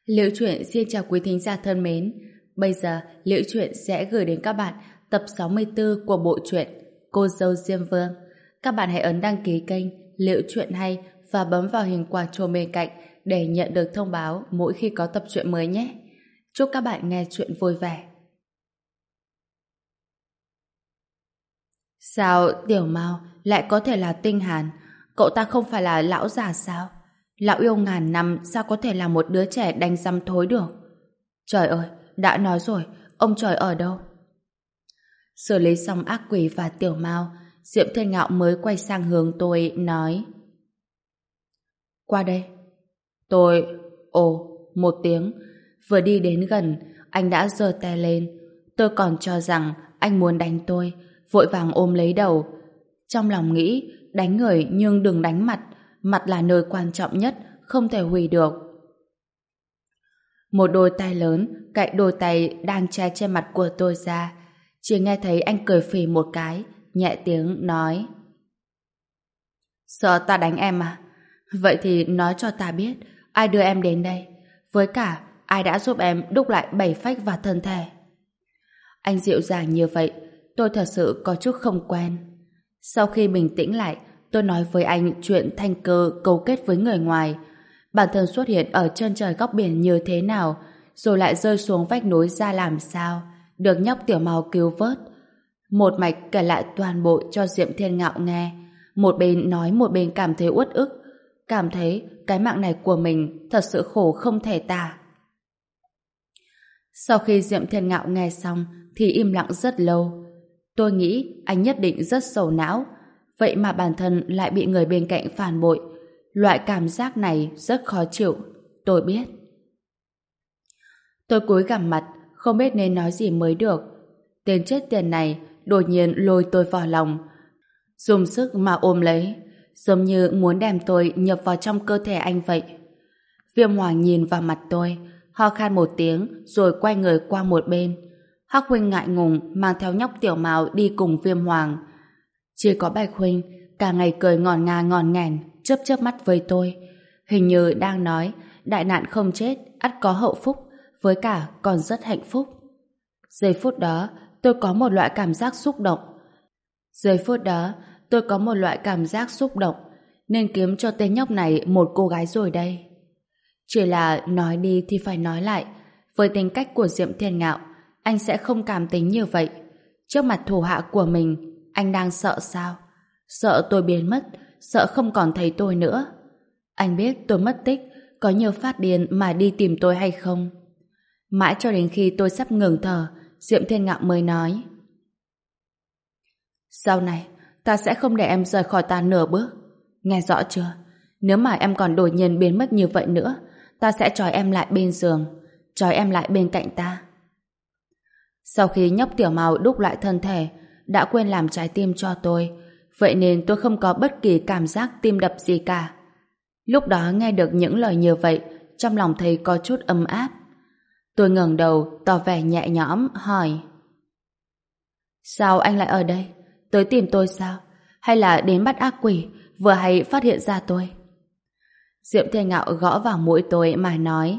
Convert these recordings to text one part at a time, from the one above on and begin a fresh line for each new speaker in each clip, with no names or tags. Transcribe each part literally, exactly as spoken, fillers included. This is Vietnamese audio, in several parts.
Liễu Chuyện xin chào quý thính giả thân mến. Bây giờ Liễu Chuyện sẽ gửi đến các bạn tập sáu mươi tư của bộ truyện Cô dâu Diêm Vương. Các bạn hãy ấn đăng ký kênh Liễu Chuyện Hay và bấm vào hình quả chuông bên cạnh để nhận được thông báo mỗi khi có tập truyện mới nhé. Chúc các bạn nghe chuyện vui vẻ. Sao Tiểu Mao lại có thể là Tinh Hàn? Cậu ta không phải là lão già sao? Lão yêu ngàn năm sao có thể là một đứa trẻ đánh rắm thối được? Trời ơi, đã nói rồi, ông trời ở đâu? Xử lý xong ác quỷ và Tiểu Mao, Diệm Thiên Ngạo mới quay sang hướng tôi, nói: Qua đây. Tôi... Ồ, một tiếng. Vừa đi đến gần, anh đã giơ tay lên. Tôi còn cho rằng anh muốn đánh tôi, vội vàng ôm lấy đầu. Trong lòng nghĩ, đánh người nhưng đừng đánh mặt. Mặt là nơi quan trọng nhất, không thể hủy được. Một đôi tay lớn cạnh đôi tay đang che trên mặt của tôi ra. Chỉ nghe thấy anh cười phì một cái, nhẹ tiếng nói: Sợ ta đánh em à? Vậy thì nói cho ta biết ai đưa em đến đây, với cả ai đã giúp em đúc lại bảy phách và thân thể. Anh dịu dàng như vậy, tôi thật sự có chút không quen. Sau khi bình tĩnh lại, tôi nói với anh chuyện Thanh Cơ cấu kết với người ngoài, bản thân xuất hiện ở chân trời góc biển như thế nào, rồi lại rơi xuống vách núi ra làm sao, được nhóc Tiểu Mao cứu vớt. Một mạch kể lại toàn bộ cho Diệm Thiên Ngạo nghe, một bên nói một bên cảm thấy uất ức, cảm thấy cái mạng này của mình thật sự khổ không thể tả. Sau khi Diệm Thiên Ngạo nghe xong thì im lặng rất lâu. Tôi nghĩ anh nhất định rất sầu não, vậy mà bản thân lại bị người bên cạnh phản bội. Loại cảm giác này rất khó chịu, tôi biết. Tôi cúi gằm mặt, không biết nên nói gì mới được. Tên chết tiệt này đột nhiên lôi tôi vào lòng, dùng sức mà ôm lấy, giống như muốn đem tôi nhập vào trong cơ thể anh vậy. Viêm Hoàng nhìn vào mặt tôi, ho khan một tiếng rồi quay người qua một bên. Hắc Huynh ngại ngùng mang theo nhóc Tiểu Mao đi cùng Viêm Hoàng. Chỉ có Bạch Huynh cả ngày cười ngòn ngà ngòn nghèn, chớp chớp mắt với tôi, hình như đang nói đại nạn không chết ắt có hậu phúc, với cả còn rất hạnh phúc. Giây phút đó tôi có một loại cảm giác xúc động. Giây phút đó tôi có một loại cảm giác xúc động nên kiếm cho tên nhóc này một cô gái rồi đây. Chỉ là nói đi thì phải nói lại, với tính cách của Diệm Thiên Ngạo, anh sẽ không cảm tính như vậy. Trước mặt thủ hạ của mình, anh đang sợ sao? Sợ tôi biến mất, sợ không còn thấy tôi nữa. Anh biết tôi mất tích, có nhiều phát điên mà đi tìm tôi hay không? Mãi cho đến khi tôi sắp ngừng thở, Diệm Thiên Ngạo mới nói: Sau này, ta sẽ không để em rời khỏi ta nửa bước. Nghe rõ chưa? Nếu mà em còn đột nhiên biến mất như vậy nữa, ta sẽ trói em lại bên giường, trói em lại bên cạnh ta. Sau khi nhóc Tiểu Mao đúc lại thân thể, đã quên làm trái tim cho tôi, vậy nên tôi không có bất kỳ cảm giác tim đập gì cả. Lúc đó nghe được những lời như vậy, trong lòng thấy có chút ấm áp. Tôi ngẩng đầu, tỏ vẻ nhẹ nhõm, hỏi: Sao anh lại ở đây? Tới tìm tôi sao? Hay là đến bắt ác quỷ, vừa hay phát hiện ra tôi? Diệm Thiên Ngạo gõ vào mũi tôi mà nói: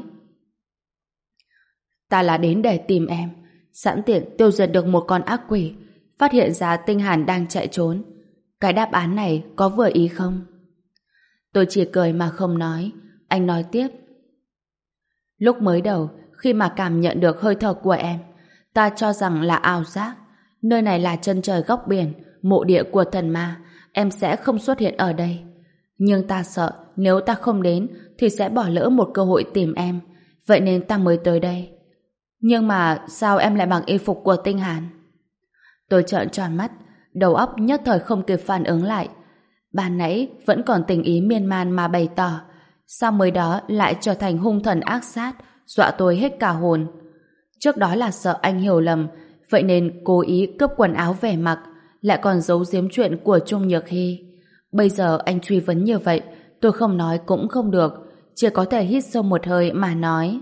Ta là đến để tìm em, sẵn tiện tiêu diệt được một con ác quỷ, phát hiện ra Tinh Hàn đang chạy trốn. Cái đáp án này có vừa ý không? Tôi chỉ cười mà không nói. Anh nói tiếp: Lúc mới đầu, khi mà cảm nhận được hơi thở của em, ta cho rằng là ảo giác. Nơi này là chân trời góc biển, mộ địa của thần ma, em sẽ không xuất hiện ở đây. Nhưng ta sợ nếu ta không đến thì sẽ bỏ lỡ một cơ hội tìm em, vậy nên ta mới tới đây. Nhưng mà sao em lại mặc y phục của Tinh Hàn? Tôi trợn tròn mắt, đầu óc nhất thời không kịp phản ứng lại. Ban nãy vẫn còn tình ý miên man mà bày tỏ, sao mới đó lại trở thành hung thần ác sát, dọa tôi hết cả hồn. Trước đó là sợ anh hiểu lầm, vậy nên cố ý cướp quần áo về mặc, lại còn giấu giếm chuyện của Trung Nhược Hy. Bây giờ anh truy vấn như vậy, tôi không nói cũng không được, chỉ có thể hít sâu một hơi mà nói: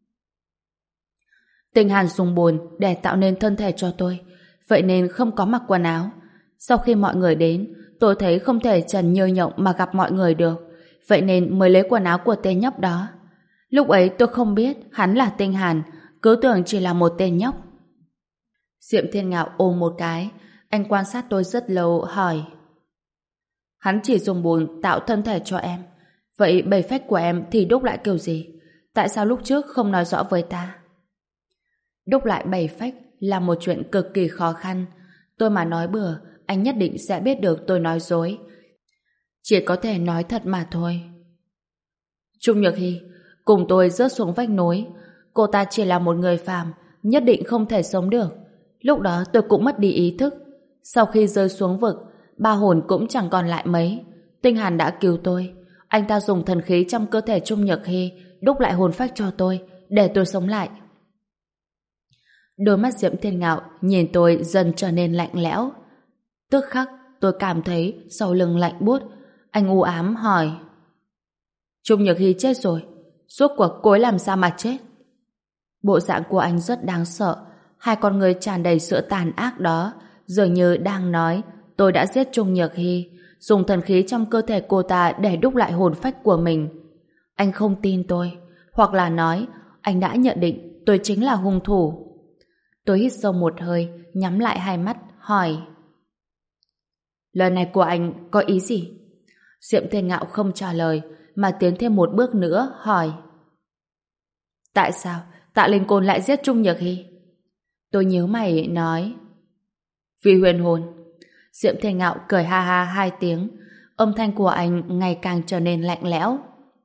Tinh Hàn dùng bùn để tạo nên thân thể cho tôi, vậy nên không có mặc quần áo. Sau khi mọi người đến, tôi thấy không thể trần như nhộng mà gặp mọi người được, vậy nên mới lấy quần áo của tên nhóc đó. Lúc ấy tôi không biết hắn là Tinh Hàn, cứ tưởng chỉ là một tên nhóc. Diệm Thiên Ngạo ôm một cái, anh quan sát tôi rất lâu, hỏi. Hắn chỉ dùng bùn tạo thân thể cho em. Vậy bảy phách của em thì đúc lại kiểu gì? Tại sao lúc trước không nói rõ với ta? Đúc lại bảy phách là một chuyện cực kỳ khó khăn. Tôi mà nói bừa, anh nhất định sẽ biết được tôi nói dối. Chỉ có thể nói thật mà thôi. Trung Nhược Hy cùng tôi rớt xuống vách núi. Cô ta chỉ là một người phàm, nhất định không thể sống được. Lúc đó tôi cũng mất đi ý thức. Sau khi rơi xuống vực, ba hồn cũng chẳng còn lại mấy. Tinh Hàn đã cứu tôi. Anh ta dùng thần khí trong cơ thể Trung Nhược Hy đúc lại hồn phách cho tôi, để tôi sống lại. Đôi mắt Diệm Thiên Ngạo nhìn tôi dần trở nên lạnh lẽo. Tức khắc tôi cảm thấy sau lưng lạnh buốt. Anh u ám hỏi. Trung Nhược Hy chết rồi, rốt cuộc cô ấy làm sao mà chết? Bộ dạng của anh rất đáng sợ. Hai con người tràn đầy sự tàn ác đó dường như đang nói tôi đã giết Trung Nhược Hy, dùng thần khí trong cơ thể cô ta để đúc lại hồn phách của mình. Anh không tin tôi, hoặc là nói anh đã nhận định tôi chính là hung thủ. Tôi hít sâu một hơi, nhắm lại hai mắt, hỏi. Lời này của anh có ý gì? Diệm Thiên Ngạo không trả lời, mà tiến thêm một bước nữa, hỏi. Tại sao Tạ Linh Côn lại giết Trung Nhược Hy? Tôi nhíu mày nói. Vì huyền hồn. Diệm Thiên Ngạo cười ha ha hai tiếng, âm thanh của anh ngày càng trở nên lạnh lẽo.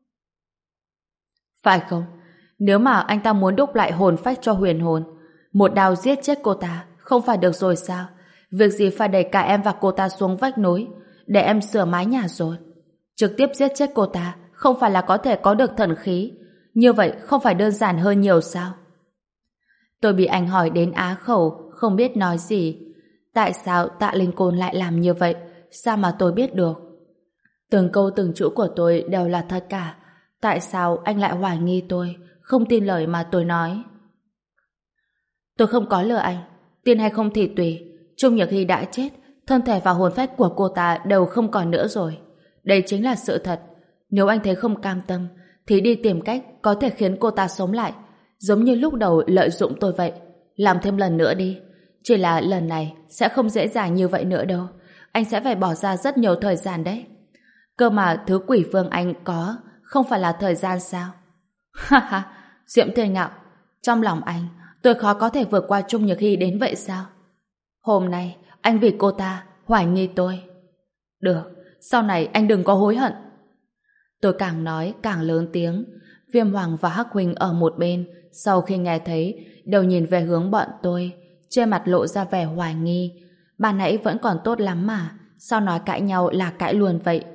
Phải không? Nếu mà anh ta muốn đúc lại hồn phách cho huyền hồn, một đao giết chết cô ta không phải được rồi sao? Việc gì phải đẩy cả em và cô ta xuống vách núi để em sửa mái nhà rồi? Trực tiếp giết chết cô ta không phải là có thể có được thần khí. Như vậy không phải đơn giản hơn nhiều sao? Tôi bị anh hỏi đến á khẩu, không biết nói gì. Tại sao Tạ Linh Côn lại làm như vậy? Sao mà tôi biết được? Từng câu từng chữ của tôi đều là thật cả. Tại sao anh lại hoài nghi tôi, không tin lời mà tôi nói? Tôi không có lừa anh. Tin hay không thì tùy. Trung Nhược Hy đã chết, thân thể và hồn phách của cô ta đều không còn nữa rồi. Đây chính là sự thật. Nếu anh thấy không cam tâm, thì đi tìm cách có thể khiến cô ta sống lại, giống như lúc đầu lợi dụng tôi vậy. Làm thêm lần nữa đi. Chỉ là lần này sẽ không dễ dàng như vậy nữa đâu. Anh sẽ phải bỏ ra rất nhiều thời gian đấy. Cơ mà thứ quỷ vương anh có không phải là thời gian sao? Ha ha, Diệm Thiên Ngạo, trong lòng anh tôi khó có thể vượt qua Trung Nhược Hy đến vậy sao? Hôm nay anh vì cô ta hoài nghi tôi. Được, sau này anh đừng có hối hận. Tôi càng nói càng lớn tiếng. Viêm Hoàng và Hắc Huỳnh ở một bên, sau khi nghe thấy đều nhìn về hướng bọn tôi, trên mặt lộ ra vẻ hoài nghi. Ban nãy vẫn còn tốt lắm mà, sao nói cãi nhau là cãi luôn vậy?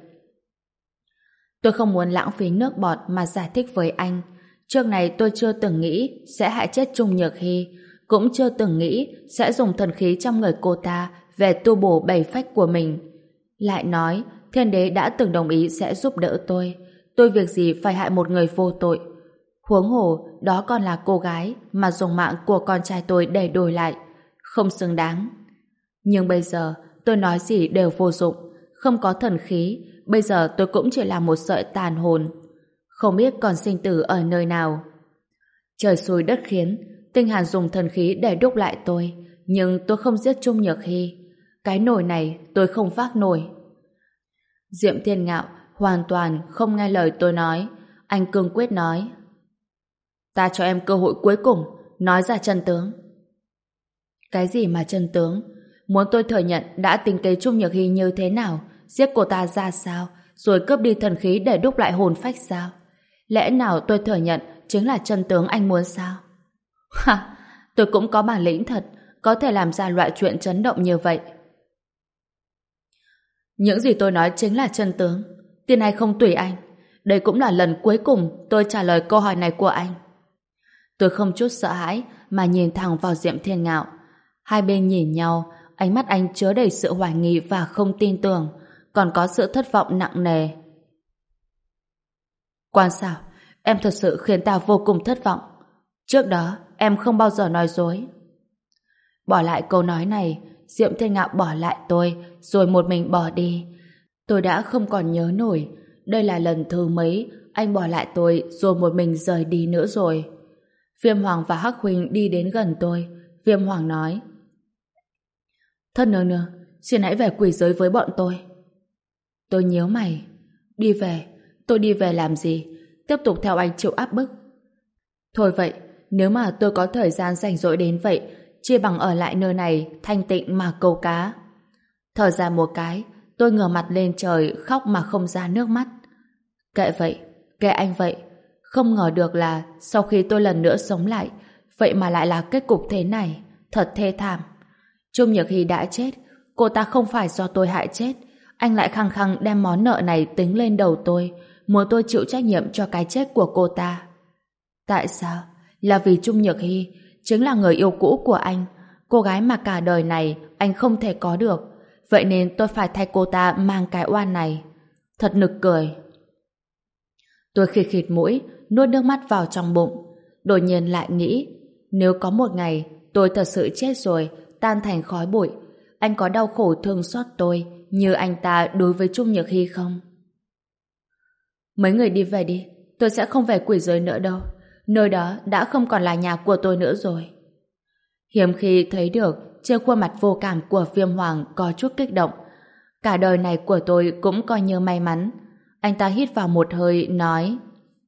Tôi không muốn lãng phí nước bọt mà giải thích với anh. Trước này tôi chưa từng nghĩ sẽ hại chết Trung Nhược Hy, cũng chưa từng nghĩ sẽ dùng thần khí trong người cô ta về tu bổ bảy phách của mình. Lại nói, Thiên Đế đã từng đồng ý sẽ giúp đỡ tôi. Tôi việc gì phải hại một người vô tội? Huống hồ, đó còn là cô gái mà dùng mạng của con trai tôi để đổi lại. Không xứng đáng. Nhưng bây giờ, tôi nói gì đều vô dụng. Không có thần khí, bây giờ tôi cũng chỉ là một sợi tàn hồn. Không biết còn sinh tử ở nơi nào. Trời xui đất khiến, Tinh Hàn dùng thần khí để đúc lại tôi, nhưng tôi không giết Trung Nhược Hy. Cái nồi này tôi không vác nổi. Diệm Thiên Ngạo hoàn toàn không nghe lời tôi nói. Anh cương quyết nói. Ta cho em cơ hội cuối cùng, nói ra chân tướng. Cái gì mà chân tướng? Muốn tôi thừa nhận đã tính kế Trung Nhược Hy như thế nào, giết cô ta ra sao, rồi cướp đi thần khí để đúc lại hồn phách sao? Lẽ nào tôi thừa nhận chính là chân tướng anh muốn sao? Ha, tôi cũng có bản lĩnh thật, có thể làm ra loại chuyện chấn động như vậy. Những gì tôi nói chính là chân tướng. Tin hay không tùy anh. Đây cũng là lần cuối cùng tôi trả lời câu hỏi này của anh. Tôi không chút sợ hãi mà nhìn thẳng vào Diệm Thiên Ngạo. Hai bên nhìn nhau, ánh mắt anh chứa đầy sự hoài nghi và không tin tưởng, còn có sự thất vọng nặng nề. Quan sao, em thật sự khiến ta vô cùng thất vọng. Trước đó, em không bao giờ nói dối. Bỏ lại câu nói này, Diệm Thiên Ngạo bỏ lại tôi, rồi một mình bỏ đi. Tôi đã không còn nhớ nổi, đây là lần thứ mấy anh bỏ lại tôi rồi một mình rời đi nữa rồi. Viêm Hoàng và Hắc Huynh đi đến gần tôi. Viêm Hoàng nói: Thất nương nương, xin hãy về quỷ giới với bọn tôi. Tôi nhíu mày. Đi về? Tôi đi về làm gì? Tiếp tục theo anh chịu áp bức? Thôi vậy, nếu mà tôi có thời gian rảnh rỗi đến vậy, chia bằng ở lại nơi này thanh tịnh mà câu cá. Thở ra một cái, tôi ngửa mặt lên trời khóc mà không ra nước mắt. Kệ vậy, kệ anh vậy. Không ngờ được là sau khi tôi lần nữa sống lại, vậy mà lại là kết cục thế này. Thật thê thảm. Trung Nhược Hy đã chết, cô ta không phải do tôi hại chết. Anh lại khăng khăng đem món nợ này tính lên đầu tôi, muốn tôi chịu trách nhiệm cho cái chết của cô ta. Tại sao? Là vì Trung Nhược Hy chính là người yêu cũ của anh, cô gái mà cả đời này anh không thể có được. Vậy nên tôi phải thay cô ta mang cái oan này. Thật nực cười. Tôi khịt khịt mũi, nuốt nước mắt vào trong bụng. Đột nhiên lại nghĩ, nếu có một ngày tôi thật sự chết rồi, tan thành khói bụi, anh có đau khổ thương xót tôi như anh ta đối với Trung Nhược Hy không? Mấy người đi về đi, tôi sẽ không về quỷ giới nữa đâu. Nơi đó đã không còn là nhà của tôi nữa rồi. Hiếm khi thấy được trên khuôn mặt vô cảm của Viêm Hoàng có chút kích động. Cả đời này của tôi cũng coi như may mắn. Anh ta hít vào một hơi, nói: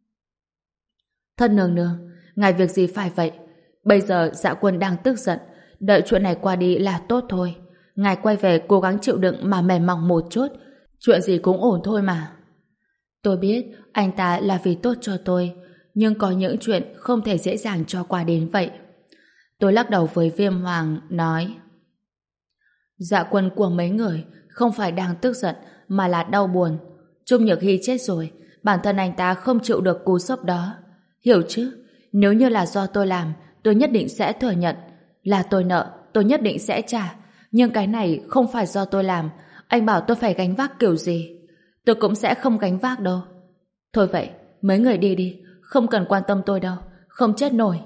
Thân nương nương, ngài việc gì phải vậy? Bây giờ Dạ Quân đang tức giận, đợi chuyện này qua đi là tốt thôi. Ngài quay về cố gắng chịu đựng mà mềm mỏng một chút, chuyện gì cũng ổn thôi mà. Tôi biết anh ta là vì tốt cho tôi, nhưng có những chuyện không thể dễ dàng cho qua đến vậy. Tôi lắc đầu với Viêm Hoàng, nói: Dạ Quân của mấy người không phải đang tức giận mà là đau buồn. Trung Nhược Hy chết rồi, bản thân anh ta không chịu được cú sốc đó. Hiểu chứ? Nếu như là do tôi làm, tôi nhất định sẽ thừa nhận. Là tôi nợ, tôi nhất định sẽ trả. Nhưng cái này không phải do tôi làm. Anh bảo tôi phải gánh vác kiểu gì? Tôi cũng sẽ không gánh vác đâu. Thôi vậy, mấy người đi đi, không cần quan tâm tôi đâu, không chết nổi.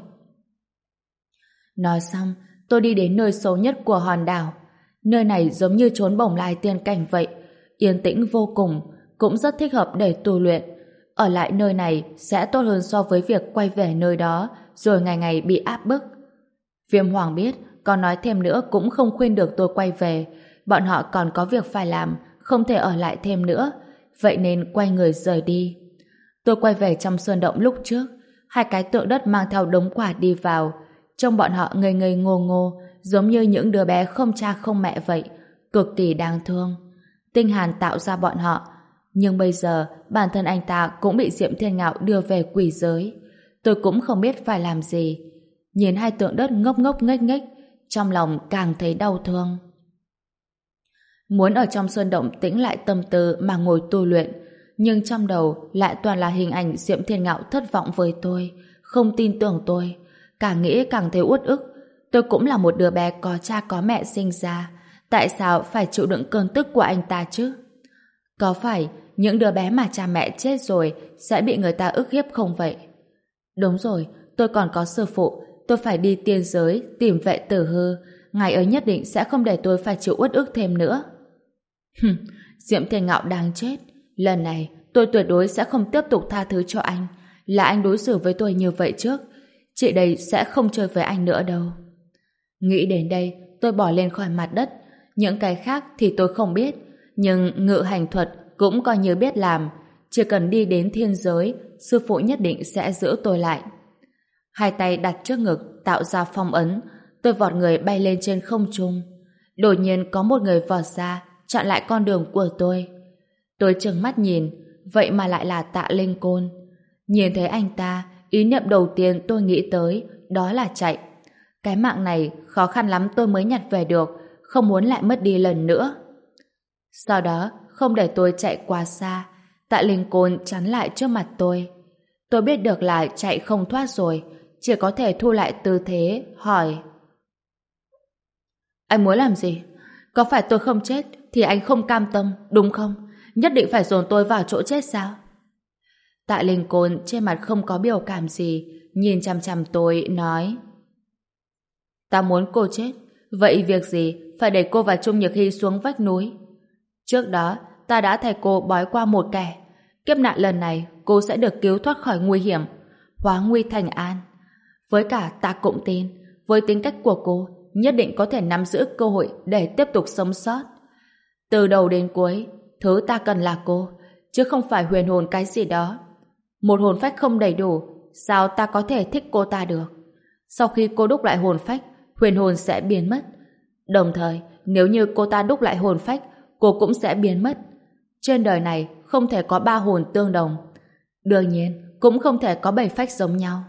Nói xong, tôi đi đến nơi xấu nhất của hòn đảo. Nơi này giống như chốn bồng lai tiên cảnh vậy, yên tĩnh vô cùng, cũng rất thích hợp để tu luyện. Ở lại nơi này sẽ tốt hơn so với việc quay về nơi đó rồi ngày ngày bị áp bức. Viêm Hoàng biết, còn nói thêm nữa cũng không khuyên được tôi quay về. Bọn họ còn có việc phải làm, không thể ở lại thêm nữa, vậy nên quay người rời đi. Tôi quay về trong sơn động lúc trước, hai cái tượng đất mang theo đống quả đi vào. Trông bọn họ ngây ngây ngô ngô, giống như những đứa bé không cha không mẹ vậy, cực kỳ đáng thương. Tinh Hàn tạo ra bọn họ, nhưng bây giờ bản thân anh ta cũng bị Diệm Thiên Ngạo đưa về quỷ giới. Tôi cũng không biết phải làm gì. Nhìn hai tượng đất ngốc ngốc nghếch nghếch, trong lòng càng thấy đau thương. Muốn ở trong sơn động tĩnh lại tâm tư mà ngồi tu luyện, nhưng trong đầu lại toàn là hình ảnh Diệm Thiên Ngạo thất vọng với tôi, không tin tưởng tôi. Càng nghĩ càng thấy uất ức. Tôi cũng là một đứa bé có cha có mẹ sinh ra, tại sao phải chịu đựng cơn tức của anh ta chứ? Có phải những đứa bé mà cha mẹ chết rồi sẽ bị người ta ức hiếp không vậy? Đúng rồi, tôi còn có sư phụ, tôi phải đi tiên giới tìm Vệ Tử Hư, ngài ấy nhất định sẽ không để tôi phải chịu uất ức thêm nữa. Hừm, Diệm Thiên Ngạo đang chết, lần này tôi tuyệt đối sẽ không tiếp tục tha thứ cho anh. Là anh đối xử với tôi như vậy trước, chị đây sẽ không chơi với anh nữa đâu. Nghĩ đến đây, tôi bỏ lên khỏi mặt đất. Những cái khác thì tôi không biết, nhưng ngự hành thuật cũng coi như biết làm. Chỉ cần đi đến thiên giới, sư phụ nhất định sẽ giữ tôi lại. Hai tay đặt trước ngực, tạo ra phong ấn. Tôi vọt người bay lên trên không trung. Đột nhiên có một người vọt ra, chặn lại con đường của tôi. Tôi trừng mắt nhìn, vậy mà lại là Tạ Linh Côn. Nhìn thấy anh ta, ý niệm đầu tiên tôi nghĩ tới đó là chạy. Cái mạng này khó khăn lắm tôi mới nhặt về được, không muốn lại mất đi lần nữa. Sau đó, không để tôi chạy quá xa, Tạ Linh Côn chắn lại trước mặt tôi. Tôi biết được là chạy không thoát rồi, chỉ có thể thu lại tư thế, hỏi: Anh muốn làm gì? Có phải tôi không chết thì anh không cam tâm, đúng không? Nhất định phải dồn tôi vào chỗ chết sao? Tạ Linh Côn trên mặt không có biểu cảm gì, nhìn chằm chằm tôi, nói: Ta muốn cô chết, vậy việc gì phải để cô và Trung Nhược Hy xuống vách núi? Trước đó, ta đã thay cô bói qua một kẻ. Kiếp nạn lần này cô sẽ được cứu thoát khỏi nguy hiểm, hóa nguy thành an. Với cả ta cũng tin, với tính cách của cô, nhất định có thể nắm giữ cơ hội để tiếp tục sống sót. Từ đầu đến cuối, thứ ta cần là cô, chứ không phải huyền hồn cái gì đó. Một hồn phách không đầy đủ, sao ta có thể thích cô ta được? Sau khi cô đúc lại hồn phách, huyền hồn sẽ biến mất. Đồng thời, nếu như cô ta đúc lại hồn phách, cô cũng sẽ biến mất. Trên đời này không thể có ba hồn tương đồng. Đương nhiên, cũng không thể có bảy phách giống nhau.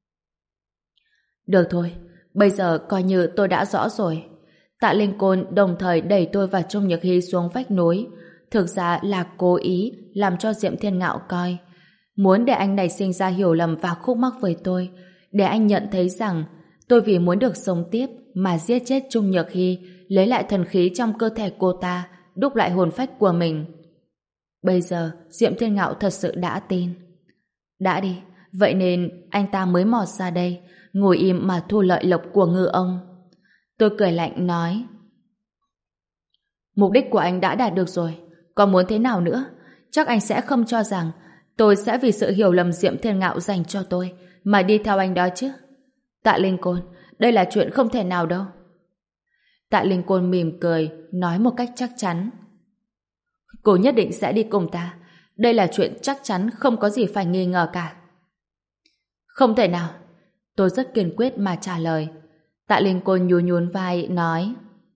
Được thôi, bây giờ coi như tôi đã rõ rồi. Tạ Linh Côn đồng thời đẩy tôi và Trung Nhược Hy xuống vách núi. Thực ra là cố ý làm cho Diệm Thiên Ngạo coi. Muốn để anh này sinh ra hiểu lầm và khúc mắc với tôi. Để anh nhận thấy rằng tôi vì muốn được sống tiếp mà giết chết Trung Nhược Hy, lấy lại thần khí trong cơ thể cô ta, đúc lại hồn phách của mình. Bây giờ Diệm Thiên Ngạo thật sự đã tin. Đã đi, vậy nên anh ta mới mò ra đây, ngồi im mà thu lợi lộc của ngư ông. Tôi cười lạnh nói: mục đích của anh đã đạt được rồi, còn muốn thế nào nữa? Chắc anh sẽ không cho rằng tôi sẽ vì sự hiểu lầm Diệm Thiên Ngạo dành cho tôi mà đi theo anh đó chứ. Tạ Linh Côn, đây là chuyện không thể nào đâu. Tạ Linh Côn mỉm cười, nói một cách chắc chắn: cô nhất định sẽ đi cùng ta. Đây là chuyện chắc chắn, không có gì phải nghi ngờ cả. Không thể nào. Tôi rất kiên quyết mà trả lời. Tạ Linh Côn nhún nhún vai, nói: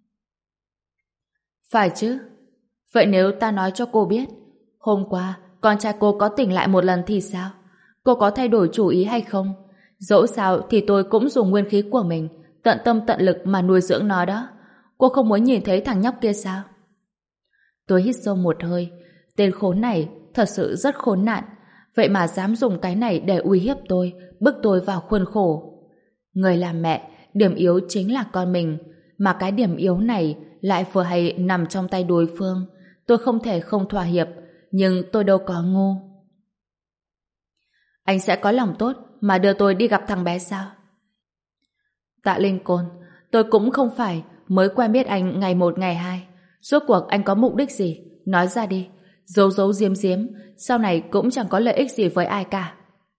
phải chứ. Vậy nếu ta nói cho cô biết, hôm qua con trai cô có tỉnh lại một lần thì sao? Cô có thay đổi chủ ý hay không? Dẫu sao thì tôi cũng dùng nguyên khí của mình, tận tâm tận lực mà nuôi dưỡng nó đó. Cô không muốn nhìn thấy thằng nhóc kia sao? Tôi hít sâu một hơi. Tên khốn này thật sự rất khốn nạn. Vậy mà dám dùng cái này để uy hiếp tôi, bức tôi vào khuôn khổ. Người làm mẹ, điểm yếu chính là con mình. Mà cái điểm yếu này lại vừa hay nằm trong tay đối phương. Tôi không thể không thỏa hiệp, nhưng tôi đâu có ngu. Anh sẽ có lòng tốt mà đưa tôi đi gặp thằng bé sao? Tạ Linh Côn, tôi cũng không phải mới quen biết anh ngày một ngày hai. Rốt cuộc anh có mục đích gì? Nói ra đi. Giấu giấu giếm giếm, sau này cũng chẳng có lợi ích gì với ai cả.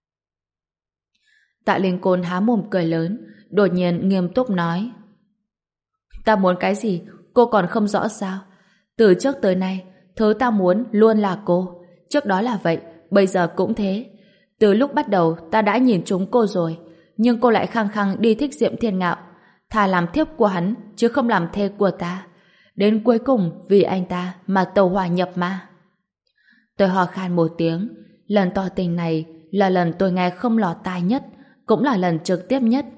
Tạ Linh Côn há mồm cười lớn, đột nhiên nghiêm túc nói: ta muốn cái gì, cô còn không rõ sao? Từ trước tới nay, thứ ta muốn luôn là cô. Trước đó là vậy, bây giờ cũng thế. Từ lúc bắt đầu ta đã nhìn trúng cô rồi, nhưng cô lại khăng khăng đi thích Diệm Thiên Ngạo, thà làm thiếp của hắn chứ không làm thê của ta. Đến cuối cùng vì anh ta mà tàu hỏa nhập ma. Tôi hò khan một tiếng. Lần tỏ tình này là lần tôi nghe không lọt tai nhất, cũng là lần trực tiếp nhất.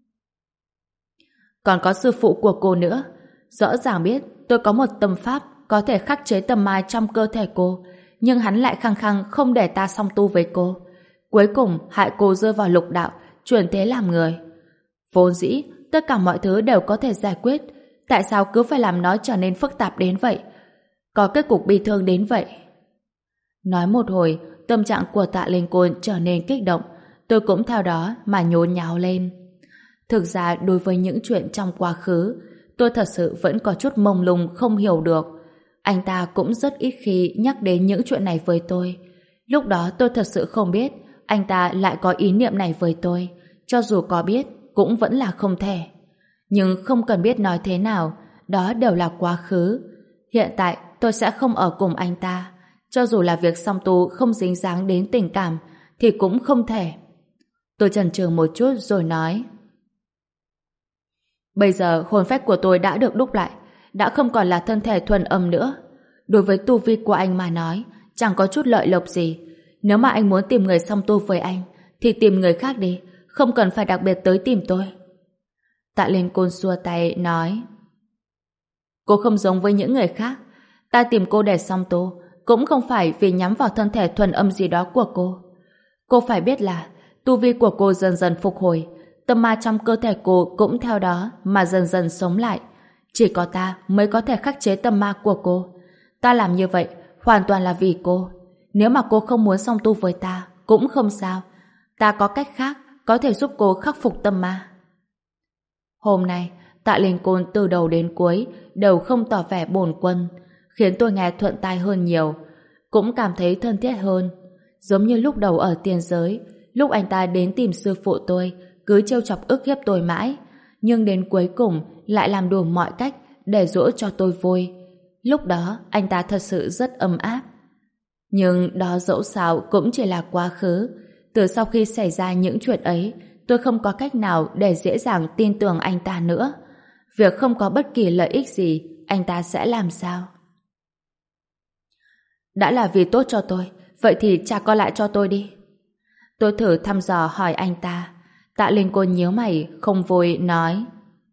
Còn có sư phụ của cô nữa, rõ ràng biết tôi có một tâm pháp có thể khắc chế tâm ma trong cơ thể cô, nhưng hắn lại khăng khăng không để ta song tu với cô. Cuối cùng hại cô rơi vào lục đạo, chuyển thế làm người. Vốn dĩ tất cả mọi thứ đều có thể giải quyết, tại sao cứ phải làm nó trở nên phức tạp đến vậy? Có kết cục bi thương đến vậy? Nói một hồi, tâm trạng của Tạ Linh Côn trở nên kích động, tôi cũng theo đó mà nhốn nháo lên. Thực ra đối với những chuyện trong quá khứ, tôi thật sự vẫn có chút mông lung không hiểu được. Anh ta cũng rất ít khi nhắc đến những chuyện này với tôi. Lúc đó tôi thật sự không biết anh ta lại có ý niệm này với tôi. Cho dù có biết, cũng vẫn là không thể. Nhưng không cần biết nói thế nào, đó đều là quá khứ. Hiện tại tôi sẽ không ở cùng anh ta. Cho dù là việc song tu không dính dáng đến tình cảm, thì cũng không thể. Tôi chần chừ một chút rồi nói: bây giờ hồn phách của tôi đã được đúc lại, đã không còn là thân thể thuần âm nữa. Đối với tu vi của anh mà nói, chẳng có chút lợi lộc gì. Nếu mà anh muốn tìm người song tu với anh, thì tìm người khác đi, không cần phải đặc biệt tới tìm tôi. Tạ Linh Côn xua tay nói: cô không giống với những người khác. Ta tìm cô để song tu cũng không phải vì nhắm vào thân thể thuần âm gì đó của cô. Cô phải biết là tu vi của cô dần dần phục hồi, tâm ma trong cơ thể cô cũng theo đó mà dần dần sống lại. Chỉ có ta mới có thể khắc chế tâm ma của cô. Ta làm như vậy hoàn toàn là vì cô. Nếu mà cô không muốn song tu với ta cũng không sao. Ta có cách khác có thể giúp cô khắc phục tâm ma. Hôm nay Tạ Linh Côn từ đầu đến cuối đều không tỏ vẻ bồn quân, khiến tôi nghe thuận tai hơn nhiều. cũng cảm thấy thân thiết hơn. Giống như lúc đầu ở tiên giới, lúc anh ta đến tìm sư phụ tôi, cứ trêu chọc ức hiếp tôi mãi, nhưng đến cuối cùng lại làm đủ mọi cách để dỗ cho tôi vui. Lúc đó anh ta thật sự rất ấm áp. Nhưng đó dẫu sao cũng chỉ là quá khứ. Từ sau khi xảy ra những chuyện ấy, tôi không có cách nào để dễ dàng tin tưởng anh ta nữa. Việc không có bất kỳ lợi ích gì, anh ta sẽ làm sao? Đã là vì tốt cho tôi, vậy thì trả con lại cho tôi đi. Tôi thử thăm dò hỏi anh ta. Tạ Linh Côn nhíu mày, không vui, nói: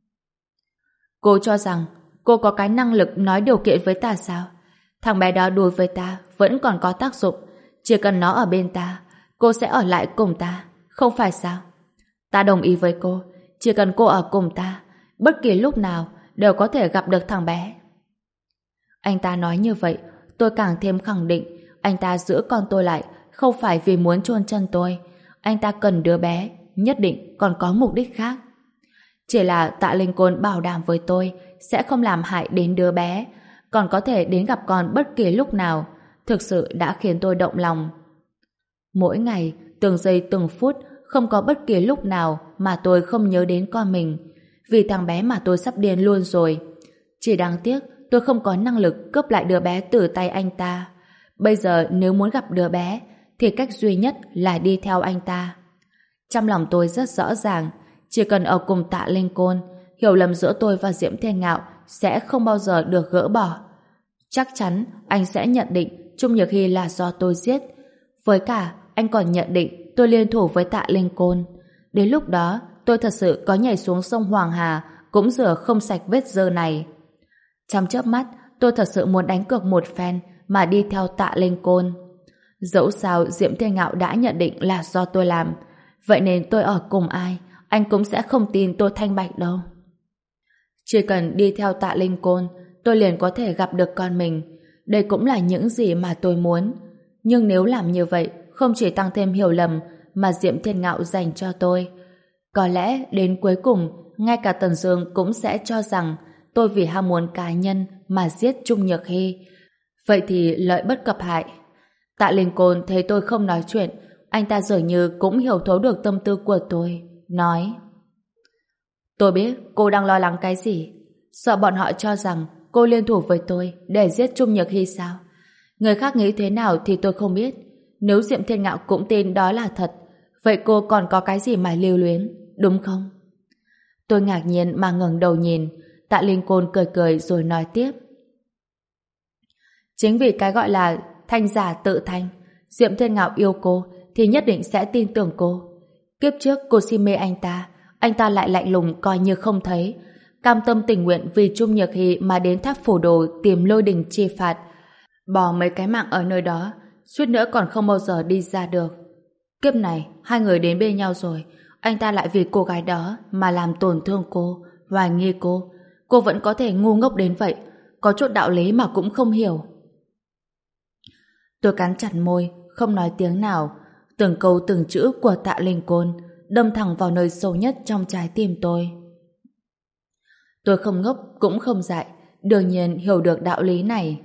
Cô cho rằng cô có cái năng lực nói điều kiện với ta sao? Thằng bé đó đùa với ta vẫn còn có tác dụng. Chỉ cần nó ở bên ta, cô sẽ ở lại cùng ta, không phải sao? Ta đồng ý với cô, chỉ cần cô ở cùng ta, bất kỳ lúc nào đều có thể gặp được thằng bé. Anh ta nói như vậy, tôi càng thêm khẳng định anh ta giữ con tôi lại không phải vì muốn chôn chân tôi. Anh ta cần đứa bé, nhất định còn có mục đích khác. Chỉ là Tạ Linh Côn bảo đảm với tôi sẽ không làm hại đến đứa bé, còn có thể đến gặp con bất kỳ lúc nào, thực sự đã khiến tôi động lòng. Mỗi ngày, từng giây từng phút, không có bất kỳ lúc nào mà tôi không nhớ đến con mình. Vì thằng bé mà tôi sắp điên luôn rồi. Chỉ đáng tiếc tôi không có năng lực cướp lại đứa bé từ tay anh ta. Bây giờ nếu muốn gặp đứa bé thì cách duy nhất là đi theo anh ta. Trong lòng tôi rất rõ ràng, chỉ cần ở cùng Tạ Linh Côn, hiểu lầm giữa tôi và Diễm Thiên Ngạo sẽ không bao giờ được gỡ bỏ. Chắc chắn anh sẽ nhận định Trung Nhược Hy là do tôi giết. Với cả anh còn nhận định tôi liên thủ với Tạ Linh Côn. Đến lúc đó tôi thật sự có nhảy xuống sông Hoàng Hà cũng rửa không sạch vết dơ này. Trong chớp mắt tôi thật sự muốn đánh cược một phen mà đi theo Tạ Linh Côn. Dẫu sao Diễm Thiên Ngạo đã nhận định là do tôi làm, vậy nên tôi ở cùng ai anh cũng sẽ không tin tôi thanh bạch đâu. Chỉ cần đi theo Tạ Linh Côn, tôi liền có thể gặp được con mình. Đây cũng là những gì mà tôi muốn. Nhưng nếu làm như vậy không chỉ tăng thêm hiểu lầm mà Diễm Thiên Ngạo dành cho tôi, có lẽ đến cuối cùng ngay cả Tần Dương cũng sẽ cho rằng tôi vì ham muốn cá nhân mà giết Trung Nhược Hy. Vậy thì lợi bất cập hại. Tạ Linh Côn thấy tôi không nói chuyện, anh ta dường như cũng hiểu thấu được tâm tư của tôi, nói: Tôi biết cô đang lo lắng cái gì. Sợ bọn họ cho rằng cô liên thủ với tôi để giết Trung Nhược Hy sao? Người khác nghĩ thế nào thì tôi không biết. Nếu Diệm Thiên Ngạo cũng tin đó là thật, vậy cô còn có cái gì mà lưu luyến, đúng không? Tôi ngạc nhiên mà ngẩng đầu nhìn. Tạ Linh Côn cười cười rồi nói tiếp: Chính vì cái gọi là thanh giả tự thanh, Diệm Thiên Ngạo yêu cô thì nhất định sẽ tin tưởng cô. Kiếp trước cô si mê anh ta, anh ta lại lạnh lùng coi như không thấy, cam tâm tình nguyện vì Trung Nhược Hy mà đến tháp Phổ Đồ tìm Lôi Đình chi phạt, bỏ mấy cái mạng ở nơi đó, suýt nữa còn không bao giờ đi ra được. Kiếp này hai người đến bên nhau rồi, anh ta lại vì cô gái đó mà làm tổn thương cô, hoài nghi cô. Cô vẫn có thể ngu ngốc đến vậy, có chút đạo lý mà cũng không hiểu. Tôi cắn chặt môi, không nói tiếng nào. Từng câu từng chữ của Tạ Linh Côn đâm thẳng vào nơi sâu nhất trong trái tim tôi. Tôi không ngốc cũng không dại, đương nhiên hiểu được đạo lý này.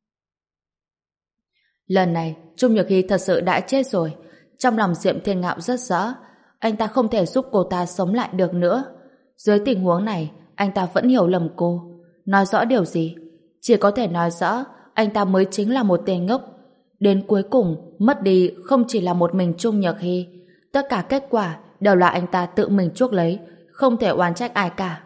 Lần này Trung Nhược Hy thật sự đã chết rồi. Trong lòng Diệm Thiên Ngạo rất rõ, anh ta không thể giúp cô ta sống lại được nữa. Dưới tình huống này, anh ta vẫn hiểu lầm cô. Nói rõ điều gì? Chỉ có thể nói rõ anh ta mới chính là một tên ngốc. Đến cuối cùng, mất đi không chỉ là một mình Trung Nhược Hy. Tất cả kết quả đều là anh ta tự mình chuốc lấy, không thể oán trách ai cả.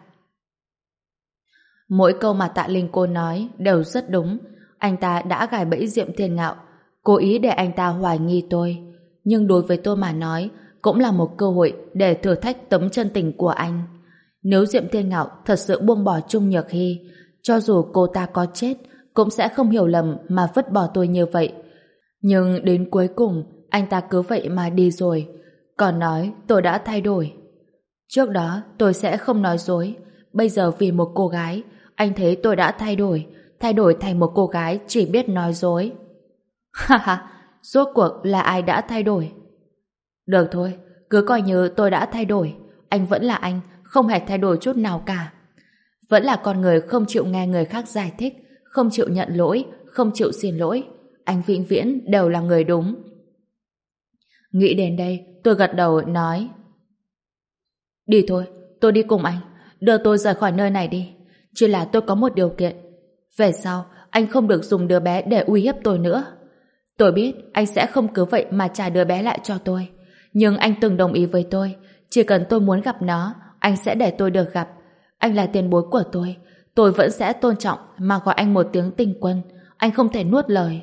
Mỗi câu mà Tạ Linh Côn nói đều rất đúng. Anh ta đã gài bẫy Diệm Thiên Ngạo, cố ý để anh ta hoài nghi tôi. Nhưng đối với tôi mà nói, cũng là một cơ hội để thử thách tấm chân tình của anh. Nếu Diệm Thiên Ngạo thật sự buông bỏ Trung Nhược Hy, cho dù cô ta có chết, cũng sẽ không hiểu lầm mà vứt bỏ tôi như vậy. Nhưng đến cuối cùng, anh ta cứ vậy mà đi rồi, còn nói tôi đã thay đổi. Trước đó tôi sẽ không nói dối, bây giờ vì một cô gái, anh thấy tôi đã thay đổi, thay đổi thành một cô gái chỉ biết nói dối. Ha ha, rốt cuộc là ai đã thay đổi? Được thôi, cứ coi như tôi đã thay đổi, anh vẫn là anh, không hề thay đổi chút nào cả. Vẫn là con người không chịu nghe người khác giải thích, không chịu nhận lỗi, không chịu xin lỗi. anh vĩnh viễn đều là người đúng. Nghĩ đến đây, tôi gật đầu nói: đi thôi, tôi đi cùng anh, đưa tôi rời khỏi nơi này đi. Chỉ là tôi có một điều kiện. Về sau, anh không được dùng đứa bé để uy hiếp tôi nữa. Tôi biết anh sẽ không cứ vậy mà trả đứa bé lại cho tôi. Nhưng anh từng đồng ý với tôi, chỉ cần tôi muốn gặp nó, anh sẽ để tôi được gặp. Anh là tiền bối của tôi, tôi vẫn sẽ tôn trọng mà gọi anh một tiếng tinh quân. Anh không thể nuốt lời.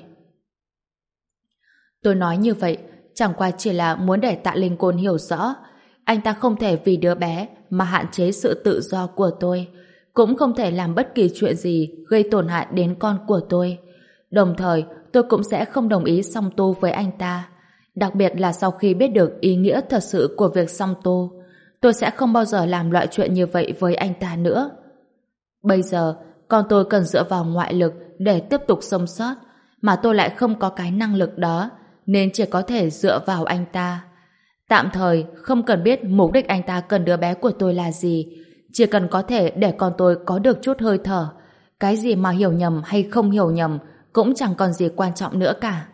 Tôi nói như vậy chẳng qua chỉ là muốn để Tạ Linh Côn hiểu rõ, anh ta không thể vì đứa bé mà hạn chế sự tự do của tôi, cũng không thể làm bất kỳ chuyện gì gây tổn hại đến con của tôi. Đồng thời, tôi cũng sẽ không đồng ý song tu với anh ta. Đặc biệt là sau khi biết được ý nghĩa thật sự của việc song tu, tôi sẽ không bao giờ làm loại chuyện như vậy với anh ta nữa. Bây giờ, con tôi cần dựa vào ngoại lực để tiếp tục sống sót, mà tôi lại không có cái năng lực đó, nên chỉ có thể dựa vào anh ta. Tạm thời, không cần biết mục đích anh ta cần đứa bé của tôi là gì, chỉ cần có thể để con tôi có được chút hơi thở. Cái gì mà hiểu nhầm hay không hiểu nhầm cũng chẳng còn gì quan trọng nữa cả.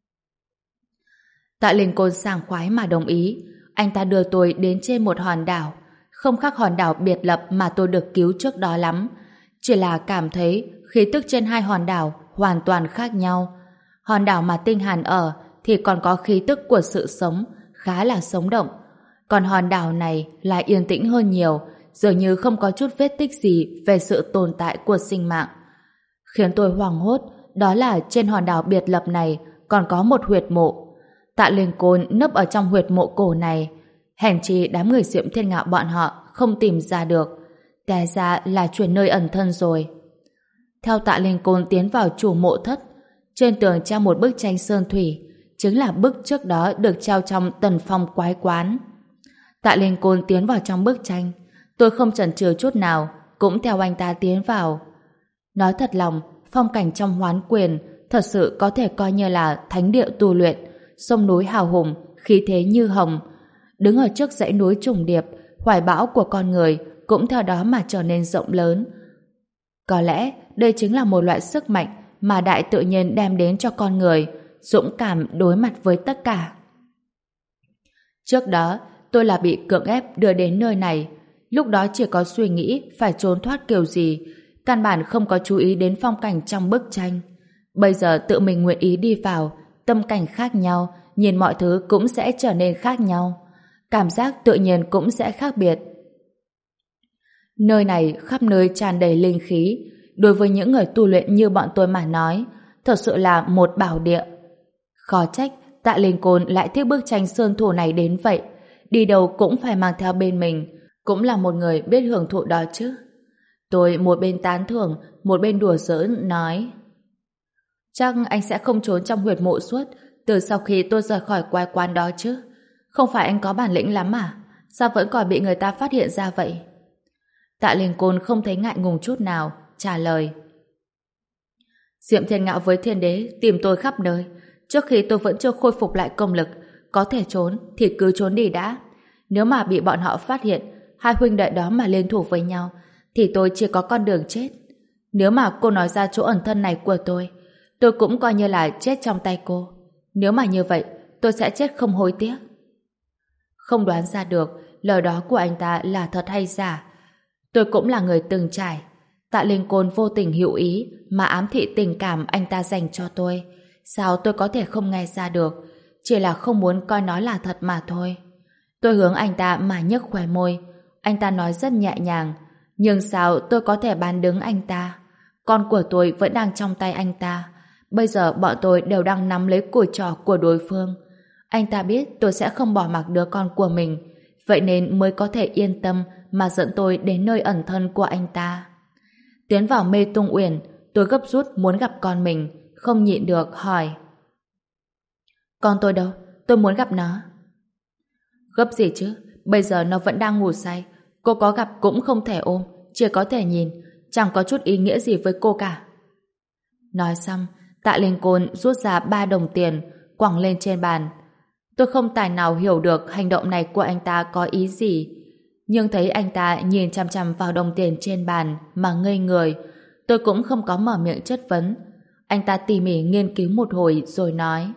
Tạ Linh Côn sảng khoái mà đồng ý. Anh ta đưa tôi đến trên một hòn đảo, không khác hòn đảo biệt lập mà tôi được cứu trước đó lắm. Chỉ là cảm thấy khí tức trên hai hòn đảo hoàn toàn khác nhau. Hòn đảo mà Tinh Hàn ở thì còn có khí tức của sự sống, khá là sống động. Còn hòn đảo này lại yên tĩnh hơn nhiều, dường như không có chút vết tích gì về sự tồn tại của sinh mạng. Khiến tôi hoảng hốt, đó là trên hòn đảo biệt lập này còn có một huyệt mộ. Tạ Linh Côn nấp ở trong huyệt mộ cổ này, hèn chi đám người Diệm Thiên Ngạo bọn họ không tìm ra được. Té ra là chuyển nơi ẩn thân rồi. Theo Tạ Linh Côn tiến vào chủ mộ thất, trên tường treo một bức tranh sơn thủy, chính là bức trước đó được treo trong Tần Phong quái quán. Tạ Linh Côn tiến vào trong bức tranh, tôi không chần chừ chút nào, cũng theo anh ta tiến vào. Nói thật lòng, phong cảnh trong Hoán Quyền thật sự có thể coi như là thánh địa tu luyện, sông núi hào hùng, khí thế như hồng. Đứng ở trước dãy núi trùng điệp, hoài bão của con người cũng theo đó mà trở nên rộng lớn. Có lẽ đây chính là một loại sức mạnh mà đại tự nhiên đem đến cho con người, dũng cảm đối mặt với tất cả. Trước đó, tôi là bị cưỡng ép đưa đến nơi này. Lúc đó chỉ có suy nghĩ phải trốn thoát kiểu gì, căn bản không có chú ý đến phong cảnh trong bức tranh. Bây giờ tự mình nguyện ý đi vào, tâm cảnh khác nhau, nhìn mọi thứ cũng sẽ trở nên khác nhau. Cảm giác tự nhiên cũng sẽ khác biệt. Nơi này khắp nơi tràn đầy linh khí, đối với những người tu luyện như bọn tôi mà nói, thật sự là một bảo địa. Khó trách Tạ Linh Côn lại thích bức tranh sơn thổ này đến vậy, đi đâu cũng phải mang theo bên mình, cũng là một người biết hưởng thụ đó chứ. Tôi một bên tán thưởng, một bên đùa giỡn nói: chắc anh sẽ không trốn trong huyệt mộ suốt từ sau khi tôi rời khỏi quái quán đó chứ. Không phải anh có bản lĩnh lắm à? Sao vẫn còn bị người ta phát hiện ra vậy? Tạ Linh Côn không thấy ngại ngùng chút nào, trả lời: Diệm Thiên Ngạo với Thiên Đế tìm tôi khắp nơi. Trước khi tôi vẫn chưa khôi phục lại công lực, có thể trốn thì cứ trốn đi đã. Nếu mà bị bọn họ phát hiện, hai huynh đệ đó mà liên thủ với nhau, thì tôi chỉ có con đường chết. Nếu mà cô nói ra chỗ ẩn thân này của tôi, tôi cũng coi như là chết trong tay cô. Nếu mà như vậy, tôi sẽ chết không hối tiếc. Không đoán ra được lời đó của anh ta là thật hay giả. Tôi cũng là người từng trải. Tạ Linh Côn vô tình hữu ý mà ám thị tình cảm anh ta dành cho tôi. Sao tôi có thể không nghe ra được? Chỉ là không muốn coi nó là thật mà thôi. Tôi hướng anh ta mà nhấc khóe môi. Anh ta nói rất nhẹ nhàng. Nhưng sao tôi có thể bán đứng anh ta? Con của tôi vẫn đang trong tay anh ta. Bây giờ bọn tôi đều đang nắm lấy cùi trỏ của đối phương. Anh ta biết tôi sẽ không bỏ mặc đứa con của mình, vậy nên mới có thể yên tâm mà dẫn tôi đến nơi ẩn thân của anh ta. Tiến vào Mê Tung Uyển, tôi gấp rút muốn gặp con mình, không nhịn được hỏi: con tôi đâu? Tôi muốn gặp nó. Gấp gì chứ? Bây giờ nó vẫn đang ngủ say. Cô có gặp cũng không thể ôm, chỉ có thể nhìn, chẳng có chút ý nghĩa gì với cô cả. Nói xong, Tạ Linh Côn rút ra ba đồng tiền, quẳng lên trên bàn. Tôi không tài nào hiểu được hành động này của anh ta có ý gì, nhưng thấy anh ta nhìn chằm chằm vào đồng tiền trên bàn mà ngây người, tôi cũng không có mở miệng chất vấn. Anh ta tỉ mỉ nghiên cứu một hồi rồi nói: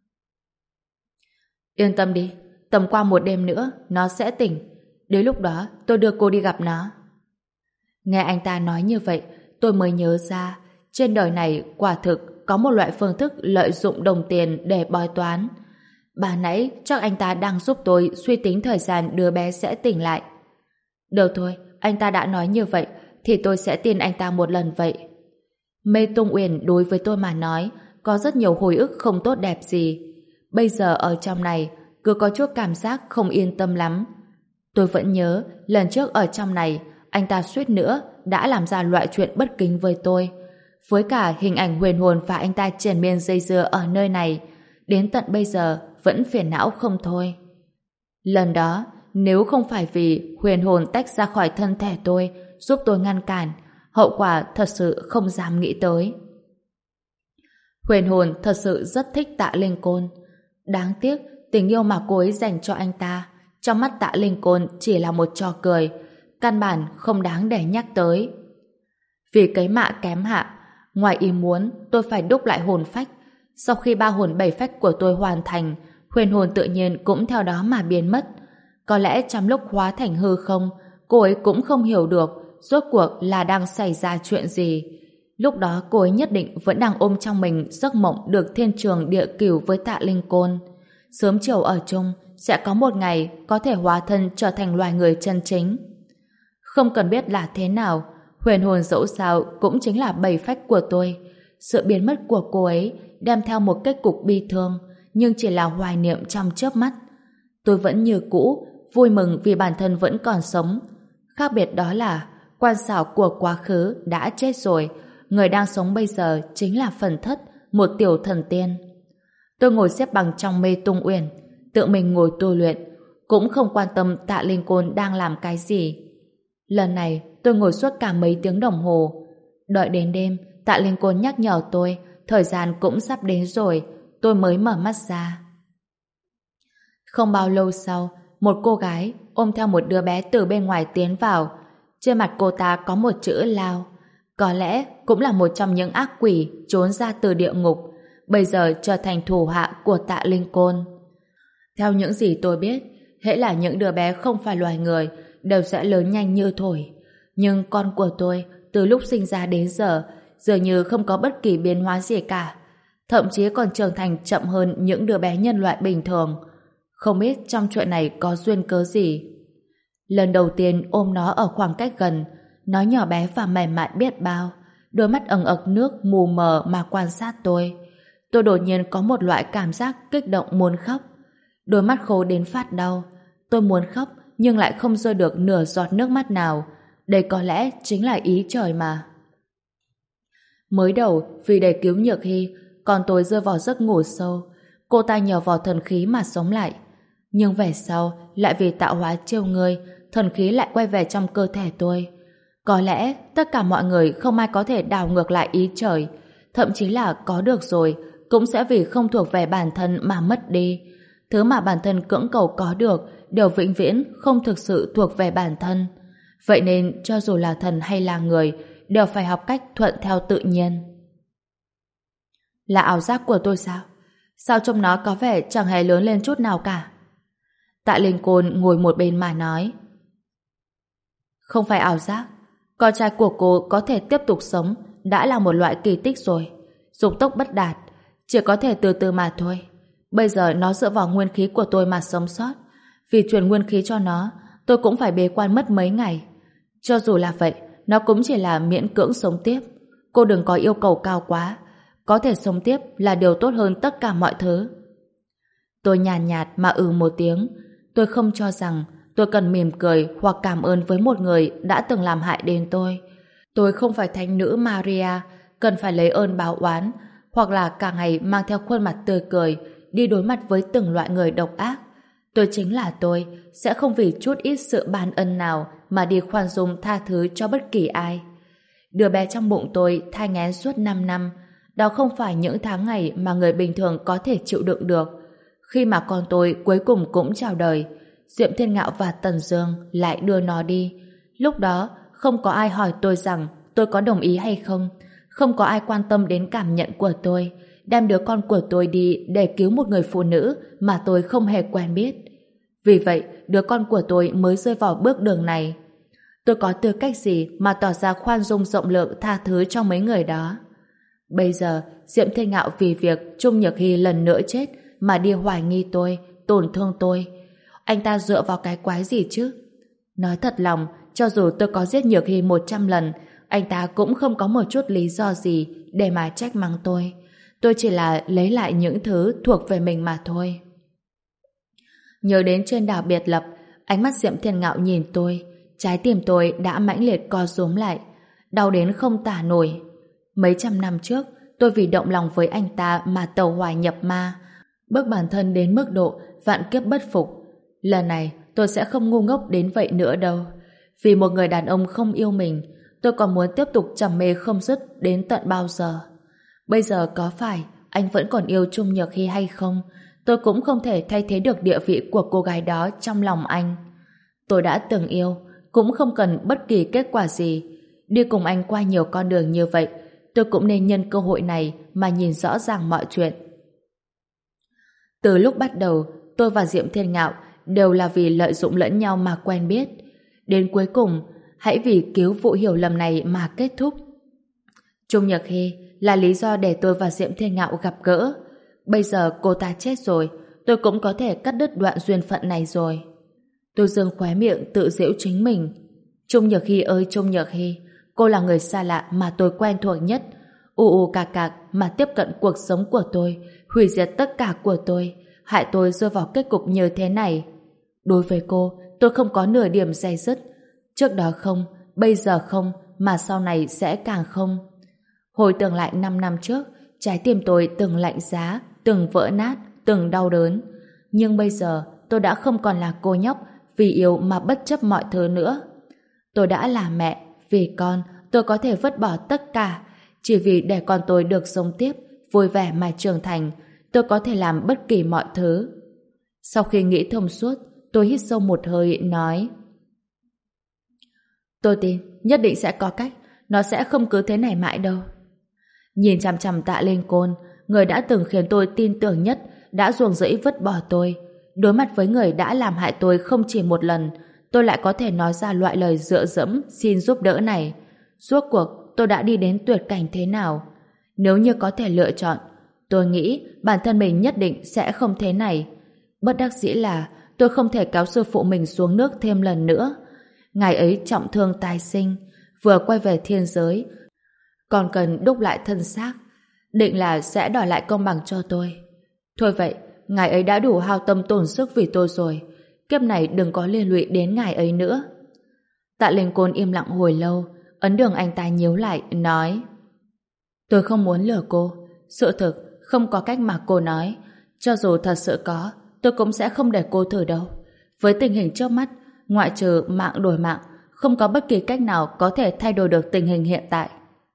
Yên tâm đi, tầm qua một đêm nữa nó sẽ tỉnh. Đến lúc đó tôi đưa cô đi gặp nó. Nghe anh ta nói như vậy, tôi mới nhớ ra trên đời này quả thực có một loại phương thức lợi dụng đồng tiền để bói toán. Bà nãy chắc anh ta đang giúp tôi suy tính thời gian đứa bé sẽ tỉnh lại. Được thôi, anh ta đã nói như vậy thì tôi sẽ tin anh ta một lần vậy. Mê Tung Uyển đối với tôi mà nói có rất nhiều hồi ức không tốt đẹp gì. Bây giờ ở trong này cứ có chút cảm giác không yên tâm lắm. Tôi vẫn nhớ lần trước ở trong này anh ta suýt nữa đã làm ra loại chuyện bất kính với tôi. Với cả hình ảnh Huyền Hồn và anh ta triền miên dây dưa ở nơi này, đến tận bây giờ vẫn phiền não không thôi. Lần đó, nếu không phải vì Huyền Hồn tách ra khỏi thân thể tôi, giúp tôi ngăn cản, hậu quả thật sự không dám nghĩ tới. Huyền Hồn thật sự rất thích Tạ Linh Côn. Đáng tiếc, tình yêu mà cô ấy dành cho anh ta, trong mắt Tạ Linh Côn chỉ là một trò cười, căn bản không đáng để nhắc tới. Vì cái mạ kém hạ, ngoài ý muốn tôi phải đúc lại hồn phách. Sau khi ba hồn bảy phách của tôi hoàn thành, Huyền Hồn tự nhiên cũng theo đó mà biến mất. Có lẽ trong lúc hóa thành hư không, cô ấy cũng không hiểu được rốt cuộc là đang xảy ra chuyện gì. Lúc đó cô ấy nhất định vẫn đang ôm trong mình giấc mộng được thiên trường địa cửu với Tạ Linh Côn. Sớm chiều ở chung, sẽ có một ngày có thể hóa thân trở thành loài người chân chính. Không cần biết là thế nào, Huyền Hồn dẫu sao cũng chính là bảy phách của tôi. Sự biến mất của cô ấy đem theo một kết cục bi thương, nhưng chỉ là hoài niệm trong chớp mắt. Tôi vẫn như cũ, vui mừng vì bản thân vẫn còn sống. Khác biệt đó là quan xảo của quá khứ đã chết rồi, người đang sống bây giờ chính là Phần Thất, một tiểu thần tiên. Tôi ngồi xếp bằng trong Mê Tung Uyển, tự mình ngồi tu luyện, cũng không quan tâm Tạ Linh Côn đang làm cái gì. Lần này tôi ngồi suốt cả mấy tiếng đồng hồ. Đợi đến đêm, Tạ Linh Côn nhắc nhở tôi thời gian cũng sắp đến rồi, tôi mới mở mắt ra. Không bao lâu sau, một cô gái ôm theo một đứa bé từ bên ngoài tiến vào. Trên mặt cô ta có một chữ Lao. Có lẽ cũng là một trong những ác quỷ trốn ra từ địa ngục, bây giờ trở thành thủ hạ của Tạ Linh Côn. Theo những gì tôi biết, hễ là những đứa bé không phải loài người đều sẽ lớn nhanh như thổi. Nhưng con của tôi từ lúc sinh ra đến giờ dường như không có bất kỳ biến hóa gì cả, thậm chí còn trưởng thành chậm hơn những đứa bé nhân loại bình thường. Không biết trong chuyện này có duyên cớ gì. Lần đầu tiên ôm nó ở khoảng cách gần, nó nhỏ bé và mềm mại biết bao, đôi mắt ẩn ực nước mù mờ mà quan sát tôi. Tôi đột nhiên có một loại cảm giác kích động muốn khóc. Đôi mắt khô đến phát đau. Tôi muốn khóc nhưng lại không rơi được nửa giọt nước mắt nào. Đây có lẽ chính là ý trời mà. Mới đầu vì để cứu Nhược Hy, còn tôi rơi vào giấc ngủ sâu. Cô ta nhờ vào thần khí mà sống lại. Nhưng về sau lại vì tạo hóa trêu ngươi, thần khí lại quay về trong cơ thể tôi. Có lẽ tất cả mọi người không ai có thể đảo ngược lại ý trời, thậm chí là có được rồi cũng sẽ vì không thuộc về bản thân mà mất đi. Thứ mà bản thân cưỡng cầu có được đều vĩnh viễn không thực sự thuộc về bản thân. Vậy nên cho dù là thần hay là người đều phải học cách thuận theo tự nhiên. Là ảo giác của tôi sao? Sao trông nó có vẻ chẳng hề lớn lên chút nào cả? Tạ Linh Côn ngồi một bên mà nói. Không phải ảo giác. Con trai của cô có thể tiếp tục sống đã là một loại kỳ tích rồi. Dục tốc bất đạt, chỉ có thể từ từ mà thôi. Bây giờ nó dựa vào nguyên khí của tôi mà sống sót. Vì truyền nguyên khí cho nó, tôi cũng phải bế quan mất mấy ngày. Cho dù là vậy, nó cũng chỉ là miễn cưỡng sống tiếp. Cô đừng có yêu cầu cao quá. Có thể sống tiếp là điều tốt hơn tất cả mọi thứ. Tôi nhàn nhạt, nhạt mà ừ một tiếng. Tôi không cho rằng tôi cần mỉm cười hoặc cảm ơn với một người đã từng làm hại đến tôi. Tôi không phải thánh nữ Maria, cần phải lấy ơn báo oán, hoặc là cả ngày mang theo khuôn mặt tươi cười, đi đối mặt với từng loại người độc ác. Tôi chính là tôi, sẽ không vì chút ít sự ban ân nào mà đi khoan dung tha thứ cho bất kỳ ai. Đứa bé trong bụng tôi thai nghén suốt năm năm, đó không phải những tháng ngày mà người bình thường có thể chịu đựng được. Khi mà con tôi cuối cùng cũng chào đời, Diệm Thiên Ngạo và Tần Dương lại đưa nó đi. Lúc đó, không có ai hỏi tôi rằng tôi có đồng ý hay không. không có ai quan tâm đến cảm nhận của tôi, đem đứa con của tôi đi để cứu một người phụ nữ mà tôi không hề quen biết. Vì vậy, đứa con của tôi mới rơi vào bước đường này. Tôi có tư cách gì mà tỏ ra khoan dung rộng lượng tha thứ cho mấy người đó? Bây giờ, Diệm Thiên Ngạo vì việc Trung Nhược Hy lần nữa chết mà đi hoài nghi tôi, tổn thương tôi. Anh ta dựa vào cái quái gì chứ? Nói thật lòng, cho dù tôi có giết Nhược Hy một trăm lần, anh ta cũng không có một chút lý do gì để mà trách mắng tôi. Tôi chỉ là lấy lại những thứ thuộc về mình mà thôi. Nhớ đến trên đảo biệt lập, ánh mắt Diệm Thiên Ngạo nhìn tôi, trái tim tôi đã mãnh liệt co rúm lại, đau đến không tả nổi. Mấy trăm năm trước, tôi vì động lòng với anh ta mà tẩu hỏa nhập ma, bước bản thân đến mức độ vạn kiếp bất phục. Lần này, tôi sẽ không ngu ngốc đến vậy nữa đâu. Vì một người đàn ông không yêu mình, tôi còn muốn tiếp tục trầm mê không dứt đến tận bao giờ. Bây giờ có phải anh vẫn còn yêu Trung Nhược Hy hay không, tôi cũng không thể thay thế được địa vị của cô gái đó trong lòng anh. Tôi đã từng yêu, cũng không cần bất kỳ kết quả gì. Đi cùng anh qua nhiều con đường như vậy, tôi cũng nên nhân cơ hội này mà nhìn rõ ràng mọi chuyện. Từ lúc bắt đầu, tôi và Diệm Thiên Ngạo đều là vì lợi dụng lẫn nhau mà quen biết. Đến cuối cùng, hãy vì cứu vụ hiểu lầm này mà kết thúc. Trung Nhược Hy là lý do để tôi và Diệm Thiên Ngạo gặp gỡ. Bây giờ cô ta chết rồi, tôi cũng có thể cắt đứt đoạn duyên phận này rồi. Tôi giương khóe miệng tự giễu chính mình. Trung Nhược Hy ơi Trung Nhược Hy, cô là người xa lạ mà tôi quen thuộc nhất. U u cạc cạc mà tiếp cận cuộc sống của tôi, hủy diệt tất cả của tôi, hại tôi rơi vào kết cục như thế này. Đối với cô, tôi không có nửa điểm day dứt. Trước đó không, bây giờ không, mà sau này sẽ càng không. Hồi tưởng lại năm năm trước, trái tim tôi từng lạnh giá, từng vỡ nát, từng đau đớn. Nhưng bây giờ, tôi đã không còn là cô nhóc vì yêu mà bất chấp mọi thứ nữa. Tôi đã là mẹ, vì con, tôi có thể vứt bỏ tất cả. Chỉ vì để con tôi được sống tiếp, vui vẻ mà trưởng thành, tôi có thể làm bất kỳ mọi thứ. Sau khi nghĩ thông suốt, tôi hít sâu một hơi, nói: tôi tin, nhất định sẽ có cách, nó sẽ không cứ thế này mãi đâu. Nhìn chằm chằm Tạ Linh Côn, người đã từng khiến tôi tin tưởng nhất, đã ruồng rẫy vứt bỏ tôi. Đối mặt với người đã làm hại tôi không chỉ một lần, tôi lại có thể nói ra loại lời dựa dẫm xin giúp đỡ này. Rốt cuộc tôi đã đi đến tuyệt cảnh thế nào? Nếu như có thể lựa chọn, tôi nghĩ bản thân mình nhất định sẽ không thế này. Bất đắc dĩ là tôi không thể kéo sư phụ mình xuống nước thêm lần nữa. Ngài ấy trọng thương tái sinh, vừa quay về thiên giới, còn cần đúc lại thân xác, định là sẽ đòi lại công bằng cho tôi. Thôi vậy, ngài ấy đã đủ hao tâm tổn sức vì tôi rồi, kiếp này đừng có liên lụy đến ngài ấy nữa. Tạ Linh Côn im lặng hồi lâu, ấn đường anh ta nhíu lại, nói: tôi không muốn lừa cô, sự thực không có cách mà cô nói, cho dù thật sự có, tôi cũng sẽ không để cô thử đâu. Với tình hình trước mắt, ngoại trừ mạng đổi mạng, không có bất kỳ cách nào có thể thay đổi được tình hình hiện tại.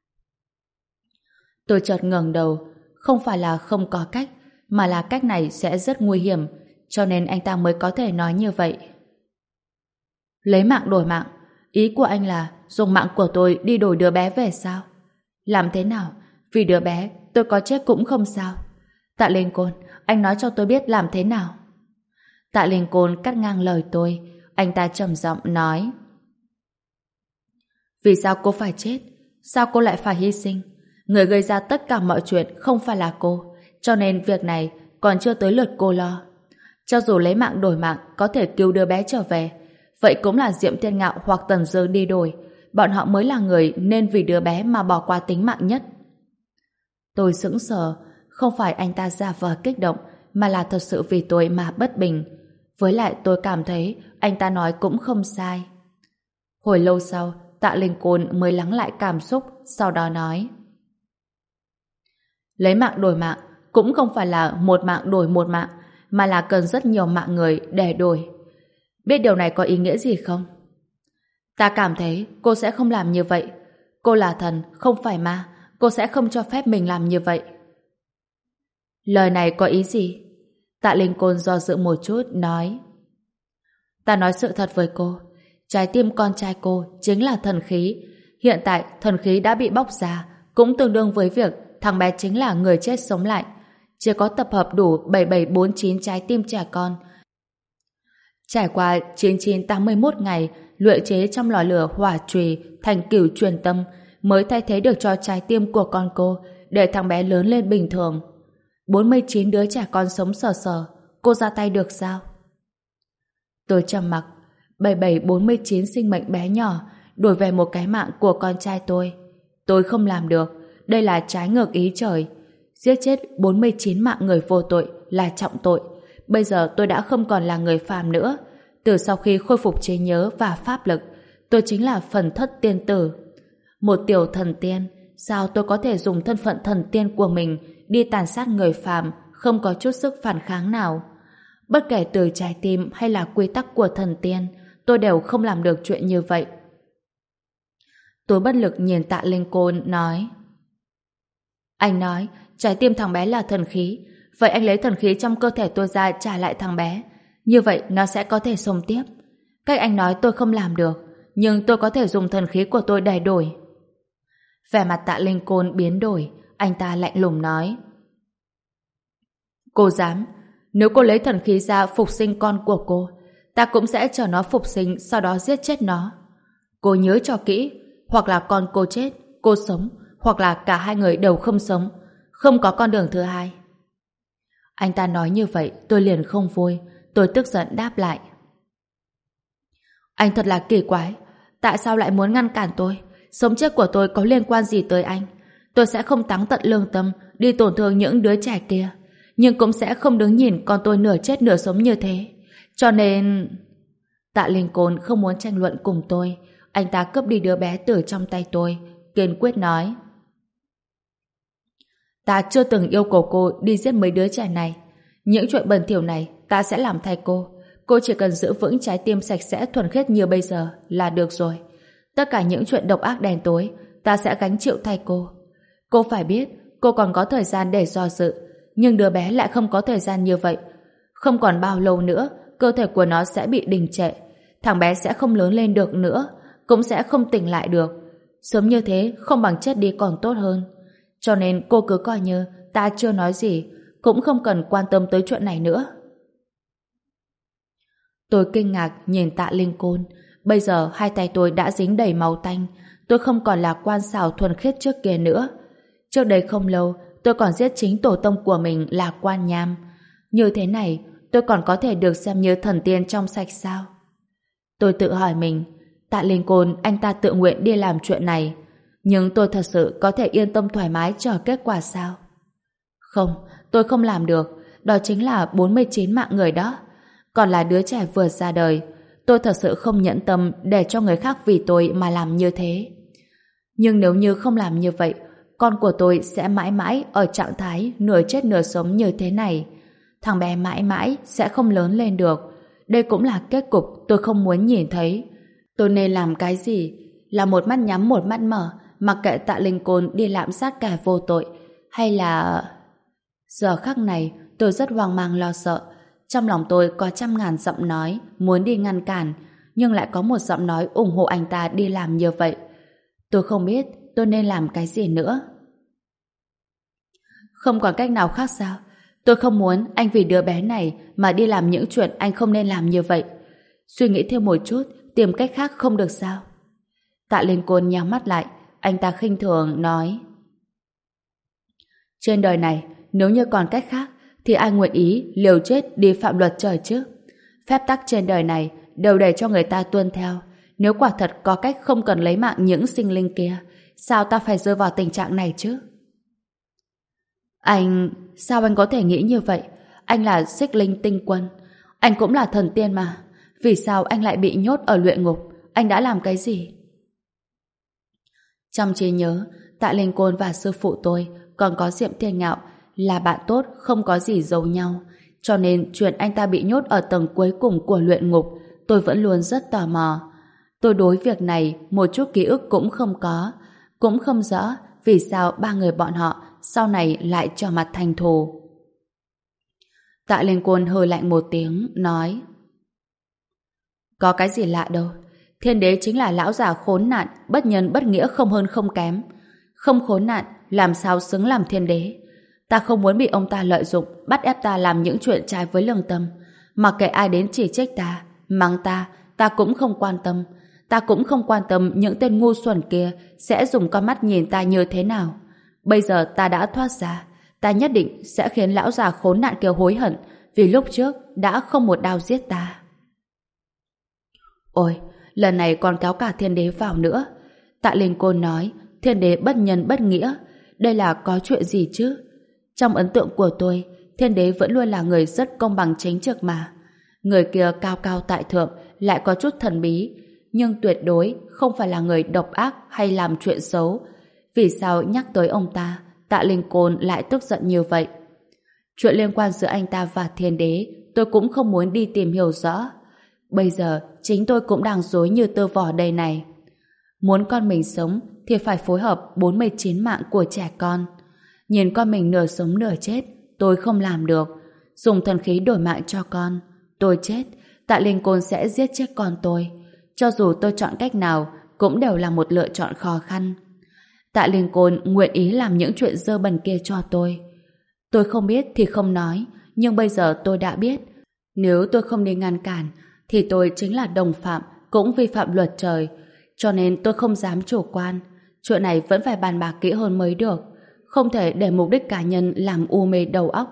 Tôi chợt ngẩng đầu, không phải là không có cách, mà là cách này sẽ rất nguy hiểm, cho nên anh ta mới có thể nói như vậy. Lấy mạng đổi mạng, ý của anh là dùng mạng của tôi đi đổi đứa bé về sao? Làm thế nào? Vì đứa bé, tôi có chết cũng không sao. Tạ Linh Côn, anh nói cho tôi biết làm thế nào. Tạ Linh Côn cắt ngang lời tôi, anh ta trầm giọng nói: vì sao cô phải chết? Sao cô lại phải hy sinh? Người gây ra tất cả mọi chuyện không phải là cô, cho nên việc này còn chưa tới lượt cô lo. Cho dù lấy mạng đổi mạng có thể cứu đứa bé trở về, vậy cũng là Diệm Thiên Ngạo hoặc Tần Dương đi đổi, bọn họ mới là người nên vì đứa bé mà bỏ qua tính mạng nhất. Tôi sững sờ, không phải anh ta giả vờ kích động, mà là thật sự vì tôi mà bất bình. Với lại tôi cảm thấy anh ta nói cũng không sai. Hồi lâu sau, Tạ Linh Côn mới lắng lại cảm xúc, sau đó nói: lấy mạng đổi mạng cũng không phải là một mạng đổi một mạng, mà là cần rất nhiều mạng người để đổi. Biết điều này có ý nghĩa gì không? Ta cảm thấy cô sẽ không làm như vậy. Cô là thần, không phải ma. Cô sẽ không cho phép mình làm như vậy. Lời này có ý gì? Tạ Linh Côn do dự một chút, nói: ta nói sự thật với cô. Trái tim con trai cô chính là thần khí. Hiện tại thần khí đã bị bóc ra, cũng tương đương với việc thằng bé chính là người chết sống lại. Chỉ có tập hợp đủ bảy bảy bốn chín trái tim trẻ con. Trải qua chín chín tám mươi mốt ngày luyện chế trong lò lửa hỏa chùy thành cửu truyền tâm mới thay thế được cho trái tim của con cô để thằng bé lớn lên bình thường. bốn mươi chín đứa trẻ con sống sờ sờ, cô ra tay được sao? Tôi trầm mặc. bảy bảy bốn mươi chín sinh mệnh bé nhỏ đổi về một cái mạng của con trai tôi. Tôi không làm được. Đây là trái ngược ý trời. Giết chết bốn mươi chín mạng người vô tội là trọng tội. Bây giờ tôi đã không còn là người phàm nữa. Từ sau khi khôi phục trí nhớ và pháp lực, tôi chính là phần thất tiên tử. Một tiểu thần tiên, sao tôi có thể dùng thân phận thần tiên của mình đi tàn sát người phàm không có chút sức phản kháng nào? Bất kể từ trái tim hay là quy tắc của thần tiên, tôi đều không làm được chuyện như vậy. Tôi bất lực nhìn Tạ Linh Côn nói: Anh nói trái tim thằng bé là thần khí, vậy anh lấy thần khí trong cơ thể tôi ra trả lại thằng bé, như vậy nó sẽ có thể sống tiếp. Cách anh nói tôi không làm được, nhưng tôi có thể dùng thần khí của tôi để đổi. Vẻ mặt Tạ Linh Côn biến đổi, anh ta lạnh lùng nói: Cô dám? Nếu cô lấy thần khí ra phục sinh con của cô, ta cũng sẽ chờ nó phục sinh, sau đó giết chết nó. Cô nhớ cho kỹ, hoặc là con cô chết, cô sống, hoặc là cả hai người đều không sống, không có con đường thứ hai. Anh ta nói như vậy, tôi liền không vui. Tôi tức giận đáp lại: Anh thật là kỳ quái, tại sao lại muốn ngăn cản tôi? Sống chết của tôi có liên quan gì tới anh? Tôi sẽ không táng tận lương tâm đi tổn thương những đứa trẻ kia, nhưng cũng sẽ không đứng nhìn con tôi nửa chết nửa sống như thế. Cho nên... Tạ Linh Côn không muốn tranh luận cùng tôi. Anh ta cướp đi đứa bé từ trong tay tôi, kiên quyết nói: Ta chưa từng yêu cầu cô đi giết mấy đứa trẻ này. Những chuyện bẩn thỉu này ta sẽ làm thay cô. Cô chỉ cần giữ vững trái tim sạch sẽ thuần khiết như bây giờ là được rồi. Tất cả những chuyện độc ác đen tối ta sẽ gánh chịu thay cô. Cô phải biết cô còn có thời gian để do dự, nhưng đứa bé lại không có thời gian như vậy. Không còn bao lâu nữa cơ thể của nó sẽ bị đình trệ. Thằng bé sẽ không lớn lên được nữa, cũng sẽ không tỉnh lại được. Sớm như thế không bằng chết đi còn tốt hơn. Cho nên cô cứ coi như ta chưa nói gì, cũng không cần quan tâm tới chuyện này nữa. Tôi kinh ngạc nhìn Tạ Linh Côn. Bây giờ hai tay tôi đã dính đầy máu tanh. Tôi không còn là quan xảo thuần khiết trước kia nữa. Trước đây không lâu tôi còn giết chính tổ tông của mình là Quan Nham. Như thế này tôi còn có thể được xem như thần tiên trong sạch sao? Tôi tự hỏi mình, Tạ Linh Côn anh ta tự nguyện đi làm chuyện này, nhưng tôi thật sự có thể yên tâm thoải mái chờ kết quả sao? Không, tôi không làm được. Đó chính là bốn mươi chín mạng người đó. Còn là đứa trẻ vừa ra đời. Tôi thật sự không nhẫn tâm để cho người khác vì tôi mà làm như thế. Nhưng nếu như không làm như vậy, con của tôi sẽ mãi mãi ở trạng thái nửa chết nửa sống như thế này. Thằng bé mãi mãi sẽ không lớn lên được. Đây cũng là kết cục tôi không muốn nhìn thấy. Tôi nên làm cái gì? Là một mắt nhắm một mắt mở, mặc kệ Tạ Linh Côn đi lạm sát kẻ vô tội, hay là... Giờ khắc này tôi rất hoang mang lo sợ. Trong lòng tôi có trăm ngàn giọng nói muốn đi ngăn cản, nhưng lại có một giọng nói ủng hộ anh ta đi làm như vậy. Tôi không biết tôi nên làm cái gì nữa. Không còn cách nào khác sao? Tôi không muốn anh vì đứa bé này mà đi làm những chuyện anh không nên làm như vậy. Suy nghĩ thêm một chút, tìm cách khác không được sao? Tạ Linh Côn nhắm mắt lại, anh ta khinh thường nói: Trên đời này, nếu như còn cách khác, thì ai nguyện ý liều chết đi phạm luật trời chứ? Phép tắc trên đời này đều để cho người ta tuân theo. Nếu quả thật có cách không cần lấy mạng những sinh linh kia, sao ta phải rơi vào tình trạng này chứ? Anh... Sao anh có thể nghĩ như vậy? Anh là Xích Linh Tinh Quân. Anh cũng là thần tiên mà. Vì sao anh lại bị nhốt ở luyện ngục? Anh đã làm cái gì? Trong trí nhớ, Tạ Linh Côn và sư phụ tôi, còn có Diệm Thiên Ngạo, là bạn tốt không có gì giấu nhau. Cho nên chuyện anh ta bị nhốt ở tầng cuối cùng của luyện ngục, tôi vẫn luôn rất tò mò. Tôi đối việc này một chút ký ức cũng không có. Cũng không rõ vì sao ba người bọn họ sau này lại trở mặt thành thù. Tạ Linh Côn hơi lạnh một tiếng, nói: Có cái gì lạ đâu. Thiên đế chính là lão già khốn nạn, bất nhân bất nghĩa không hơn không kém. Không khốn nạn, làm sao xứng làm thiên đế. Ta không muốn bị ông ta lợi dụng, bắt ép ta làm những chuyện trái với lương tâm. Mặc kệ ai đến chỉ trích ta, mắng ta, ta cũng không quan tâm. Ta cũng không quan tâm những tên ngu xuẩn kia sẽ dùng con mắt nhìn ta như thế nào. Bây giờ ta đã thoát ra, ta nhất định sẽ khiến lão già khốn nạn kia hối hận vì lúc trước đã không một đao giết ta. Ôi, lần này còn kéo cả thiên đế vào nữa. Tạ Linh Côn nói, thiên đế bất nhân bất nghĩa. Đây là có chuyện gì chứ? Trong ấn tượng của tôi, thiên đế vẫn luôn là người rất công bằng chính trực mà. Người kia cao cao tại thượng, lại có chút thần bí, nhưng tuyệt đối không phải là người độc ác hay làm chuyện xấu. Vì sao nhắc tới ông ta, Tạ Linh Côn lại tức giận như vậy? Chuyện liên quan giữa anh ta và thiên đế, tôi cũng không muốn đi tìm hiểu rõ. Bây giờ, chính tôi cũng đang rối như tơ vò đây này. Muốn con mình sống thì phải phối hợp bốn mươi chín mạng của trẻ con. Nhìn con mình nửa sống nửa chết, tôi không làm được. Dùng thần khí đổi mạng cho con. Tôi chết, Tạ Linh Côn sẽ giết chết con tôi. Cho dù tôi chọn cách nào, cũng đều là một lựa chọn khó khăn. Tạ Linh Côn nguyện ý làm những chuyện dơ bẩn kia cho tôi. Tôi không biết thì không nói, nhưng bây giờ tôi đã biết. Nếu tôi không đi ngăn cản, thì tôi chính là đồng phạm, cũng vi phạm luật trời. Cho nên tôi không dám chủ quan. Chuyện này vẫn phải bàn bạc kỹ hơn mới được. Không thể để mục đích cá nhân làm u mê đầu óc.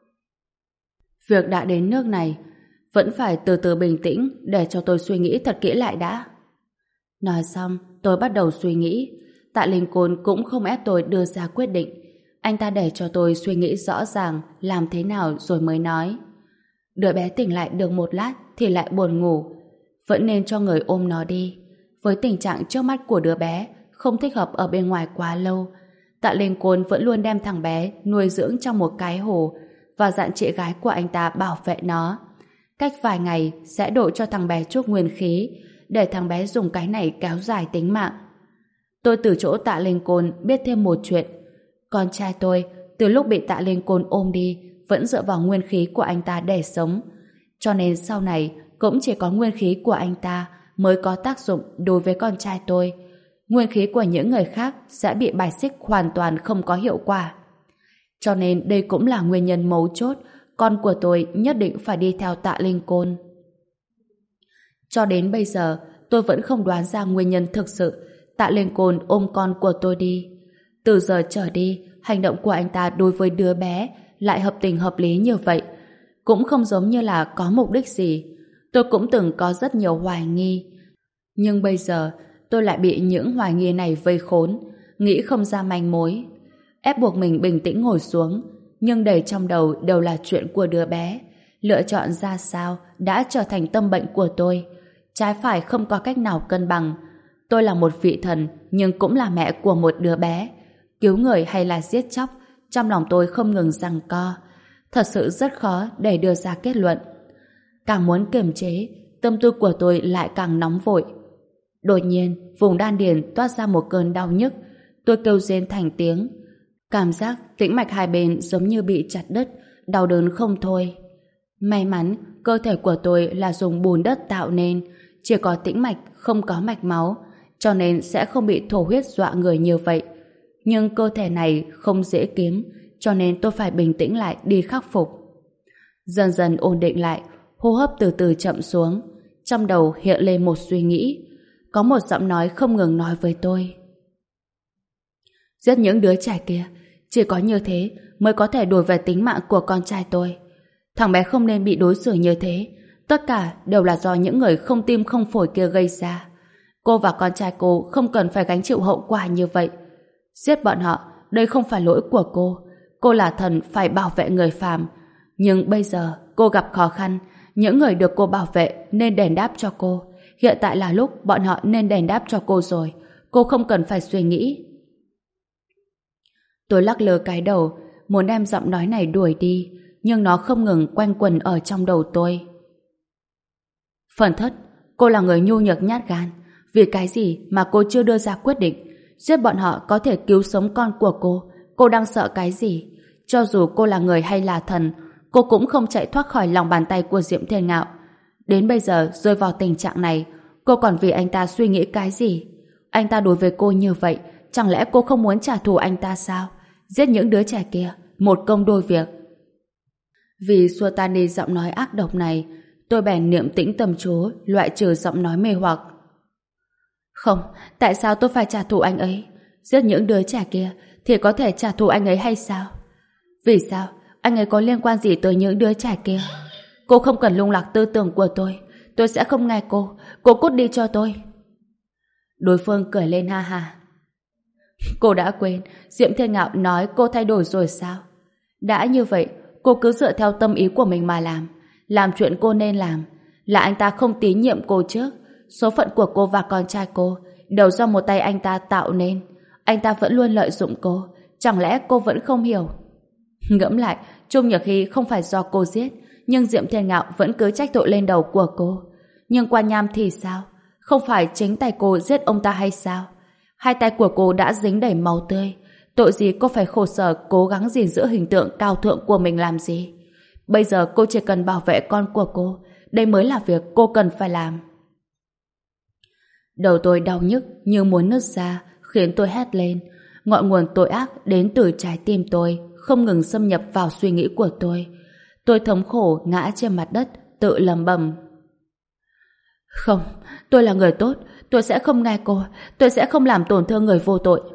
Việc đã đến nước này, vẫn phải từ từ bình tĩnh để cho tôi suy nghĩ thật kỹ lại đã. Nói xong, tôi bắt đầu suy nghĩ. Tạ Linh Côn cũng không ép tôi đưa ra quyết định. Anh ta để cho tôi suy nghĩ rõ ràng làm thế nào rồi mới nói. Đứa bé tỉnh lại được một lát thì lại buồn ngủ. Vẫn nên cho người ôm nó đi. Với tình trạng trước mắt của đứa bé, không thích hợp ở bên ngoài quá lâu. Tạ Linh Côn vẫn luôn đem thằng bé nuôi dưỡng trong một cái hồ và dặn chị gái của anh ta bảo vệ nó. Cách vài ngày sẽ đổ cho thằng bé chút nguyên khí để thằng bé dùng cái này kéo dài tính mạng. Tôi từ chỗ Tạ Linh Côn biết thêm một chuyện. Con trai tôi từ lúc bị Tạ Linh Côn ôm đi vẫn dựa vào nguyên khí của anh ta để sống. Cho nên sau này cũng chỉ có nguyên khí của anh ta mới có tác dụng đối với con trai tôi. Nguyên khí của những người khác sẽ bị bài xích hoàn toàn không có hiệu quả. Cho nên đây cũng là nguyên nhân mấu chốt con của tôi nhất định phải đi theo Tạ Linh Côn. Cho đến bây giờ tôi vẫn không đoán ra nguyên nhân thực sự Tạ Linh Côn ôm con của tôi đi. Từ giờ trở đi, hành động của anh ta đối với đứa bé lại hợp tình hợp lý như vậy. Cũng không giống như là có mục đích gì. Tôi cũng từng có rất nhiều hoài nghi. Nhưng bây giờ tôi lại bị những hoài nghi này vây khốn, nghĩ không ra manh mối. Ép buộc mình bình tĩnh ngồi xuống, nhưng đầy trong đầu đều là chuyện của đứa bé. Lựa chọn ra sao đã trở thành tâm bệnh của tôi. Trái phải không có cách nào cân bằng. Tôi là một vị thần, nhưng cũng là mẹ của một đứa bé. Cứu người hay là giết chóc, trong lòng tôi không ngừng giằng co. Thật sự rất khó để đưa ra kết luận. Càng muốn kiềm chế, tâm tư của tôi lại càng nóng vội. Đột nhiên, vùng đan điền toát ra một cơn đau nhức. Tôi kêu rên thành tiếng. Cảm giác tĩnh mạch hai bên giống như bị chặt đứt, đau đớn không thôi. May mắn, cơ thể của tôi là dùng bùn đất tạo nên, chỉ có tĩnh mạch, không có mạch máu, cho nên sẽ không bị thổ huyết dọa người như vậy. Nhưng cơ thể này không dễ kiếm, cho nên tôi phải bình tĩnh lại đi khắc phục. Dần dần ổn định lại, hô hấp từ từ chậm xuống. Trong đầu hiện lên một suy nghĩ. Có một giọng nói không ngừng nói với tôi. Giết những đứa trẻ kia, chỉ có như thế mới có thể đổi về tính mạng của con trai tôi. Thằng bé không nên bị đối xử như thế. Tất cả đều là do những người không tim không phổi kia gây ra. Cô và con trai cô không cần phải gánh chịu hậu quả như vậy. Giết bọn họ, đây không phải lỗi của cô. Cô là thần phải bảo vệ người phàm. Nhưng bây giờ cô gặp khó khăn, những người được cô bảo vệ nên đền đáp cho cô. Hiện tại là lúc bọn họ nên đền đáp cho cô rồi. Cô không cần phải suy nghĩ. Tôi lắc lư cái đầu, muốn đem giọng nói này đuổi đi, nhưng nó không ngừng quanh quẩn ở trong đầu tôi. Phần thất, cô là người nhu nhược nhát gan. Vì cái gì mà cô chưa đưa ra quyết định? Giết bọn họ có thể cứu sống con của cô. Cô đang sợ cái gì? Cho dù cô là người hay là thần, cô cũng không chạy thoát khỏi lòng bàn tay của Diệm Thiên Ngạo. Đến bây giờ rơi vào tình trạng này, cô còn vì anh ta suy nghĩ cái gì? Anh ta đối với cô như vậy, chẳng lẽ cô không muốn trả thù anh ta sao? Giết những đứa trẻ kia, một công đôi việc. Vì xua tan đi giọng nói ác độc này, tôi bèn niệm tĩnh tâm chú, loại trừ giọng nói mê hoặc. Không, tại sao tôi phải trả thù anh ấy? Giết những đứa trẻ kia thì có thể trả thù anh ấy hay sao? Vì sao? Anh ấy có liên quan gì tới những đứa trẻ kia? Cô không cần lung lạc tư tưởng của tôi. Tôi sẽ không nghe cô. Cô cút đi cho tôi. Đối phương cười lên ha ha. Cô đã quên Diệm Thiên Ngạo nói cô thay đổi rồi sao? Đã như vậy, cô cứ dựa theo tâm ý của mình mà làm. Làm chuyện cô nên làm. Là anh ta không tín nhiệm cô trước. Số phận của cô và con trai cô đều do một tay anh ta tạo nên. Anh ta vẫn luôn lợi dụng cô. Chẳng lẽ cô vẫn không hiểu? Ngẫm lại, Trung Nhược Hy không phải do cô giết, nhưng Diệm Thiên Ngạo vẫn cứ trách tội lên đầu của cô. Nhưng Quan Nham thì sao? Không phải chính tay cô giết ông ta hay sao? Hai tay của cô đã dính đầy máu tươi. Tội gì cô phải khổ sở cố gắng gìn giữ hình tượng cao thượng của mình làm gì? Bây giờ cô chỉ cần bảo vệ con của cô. Đây mới là việc cô cần phải làm. Đầu tôi đau nhức như muốn nứt ra, khiến tôi hét lên. Ngọn nguồn tội ác đến từ trái tim tôi, không ngừng xâm nhập vào suy nghĩ của tôi. Tôi thống khổ ngã trên mặt đất, tự lẩm bẩm. Không, tôi là người tốt, tôi sẽ không nghe cô, tôi sẽ không làm tổn thương người vô tội.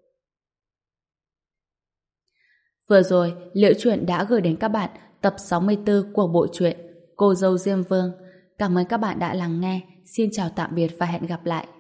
Vừa rồi, Liễu Chuyện đã gửi đến các bạn tập sáu mươi tư của bộ truyện Cô dâu Diêm Vương. Cảm ơn các bạn đã lắng nghe. Xin chào tạm biệt và hẹn gặp lại.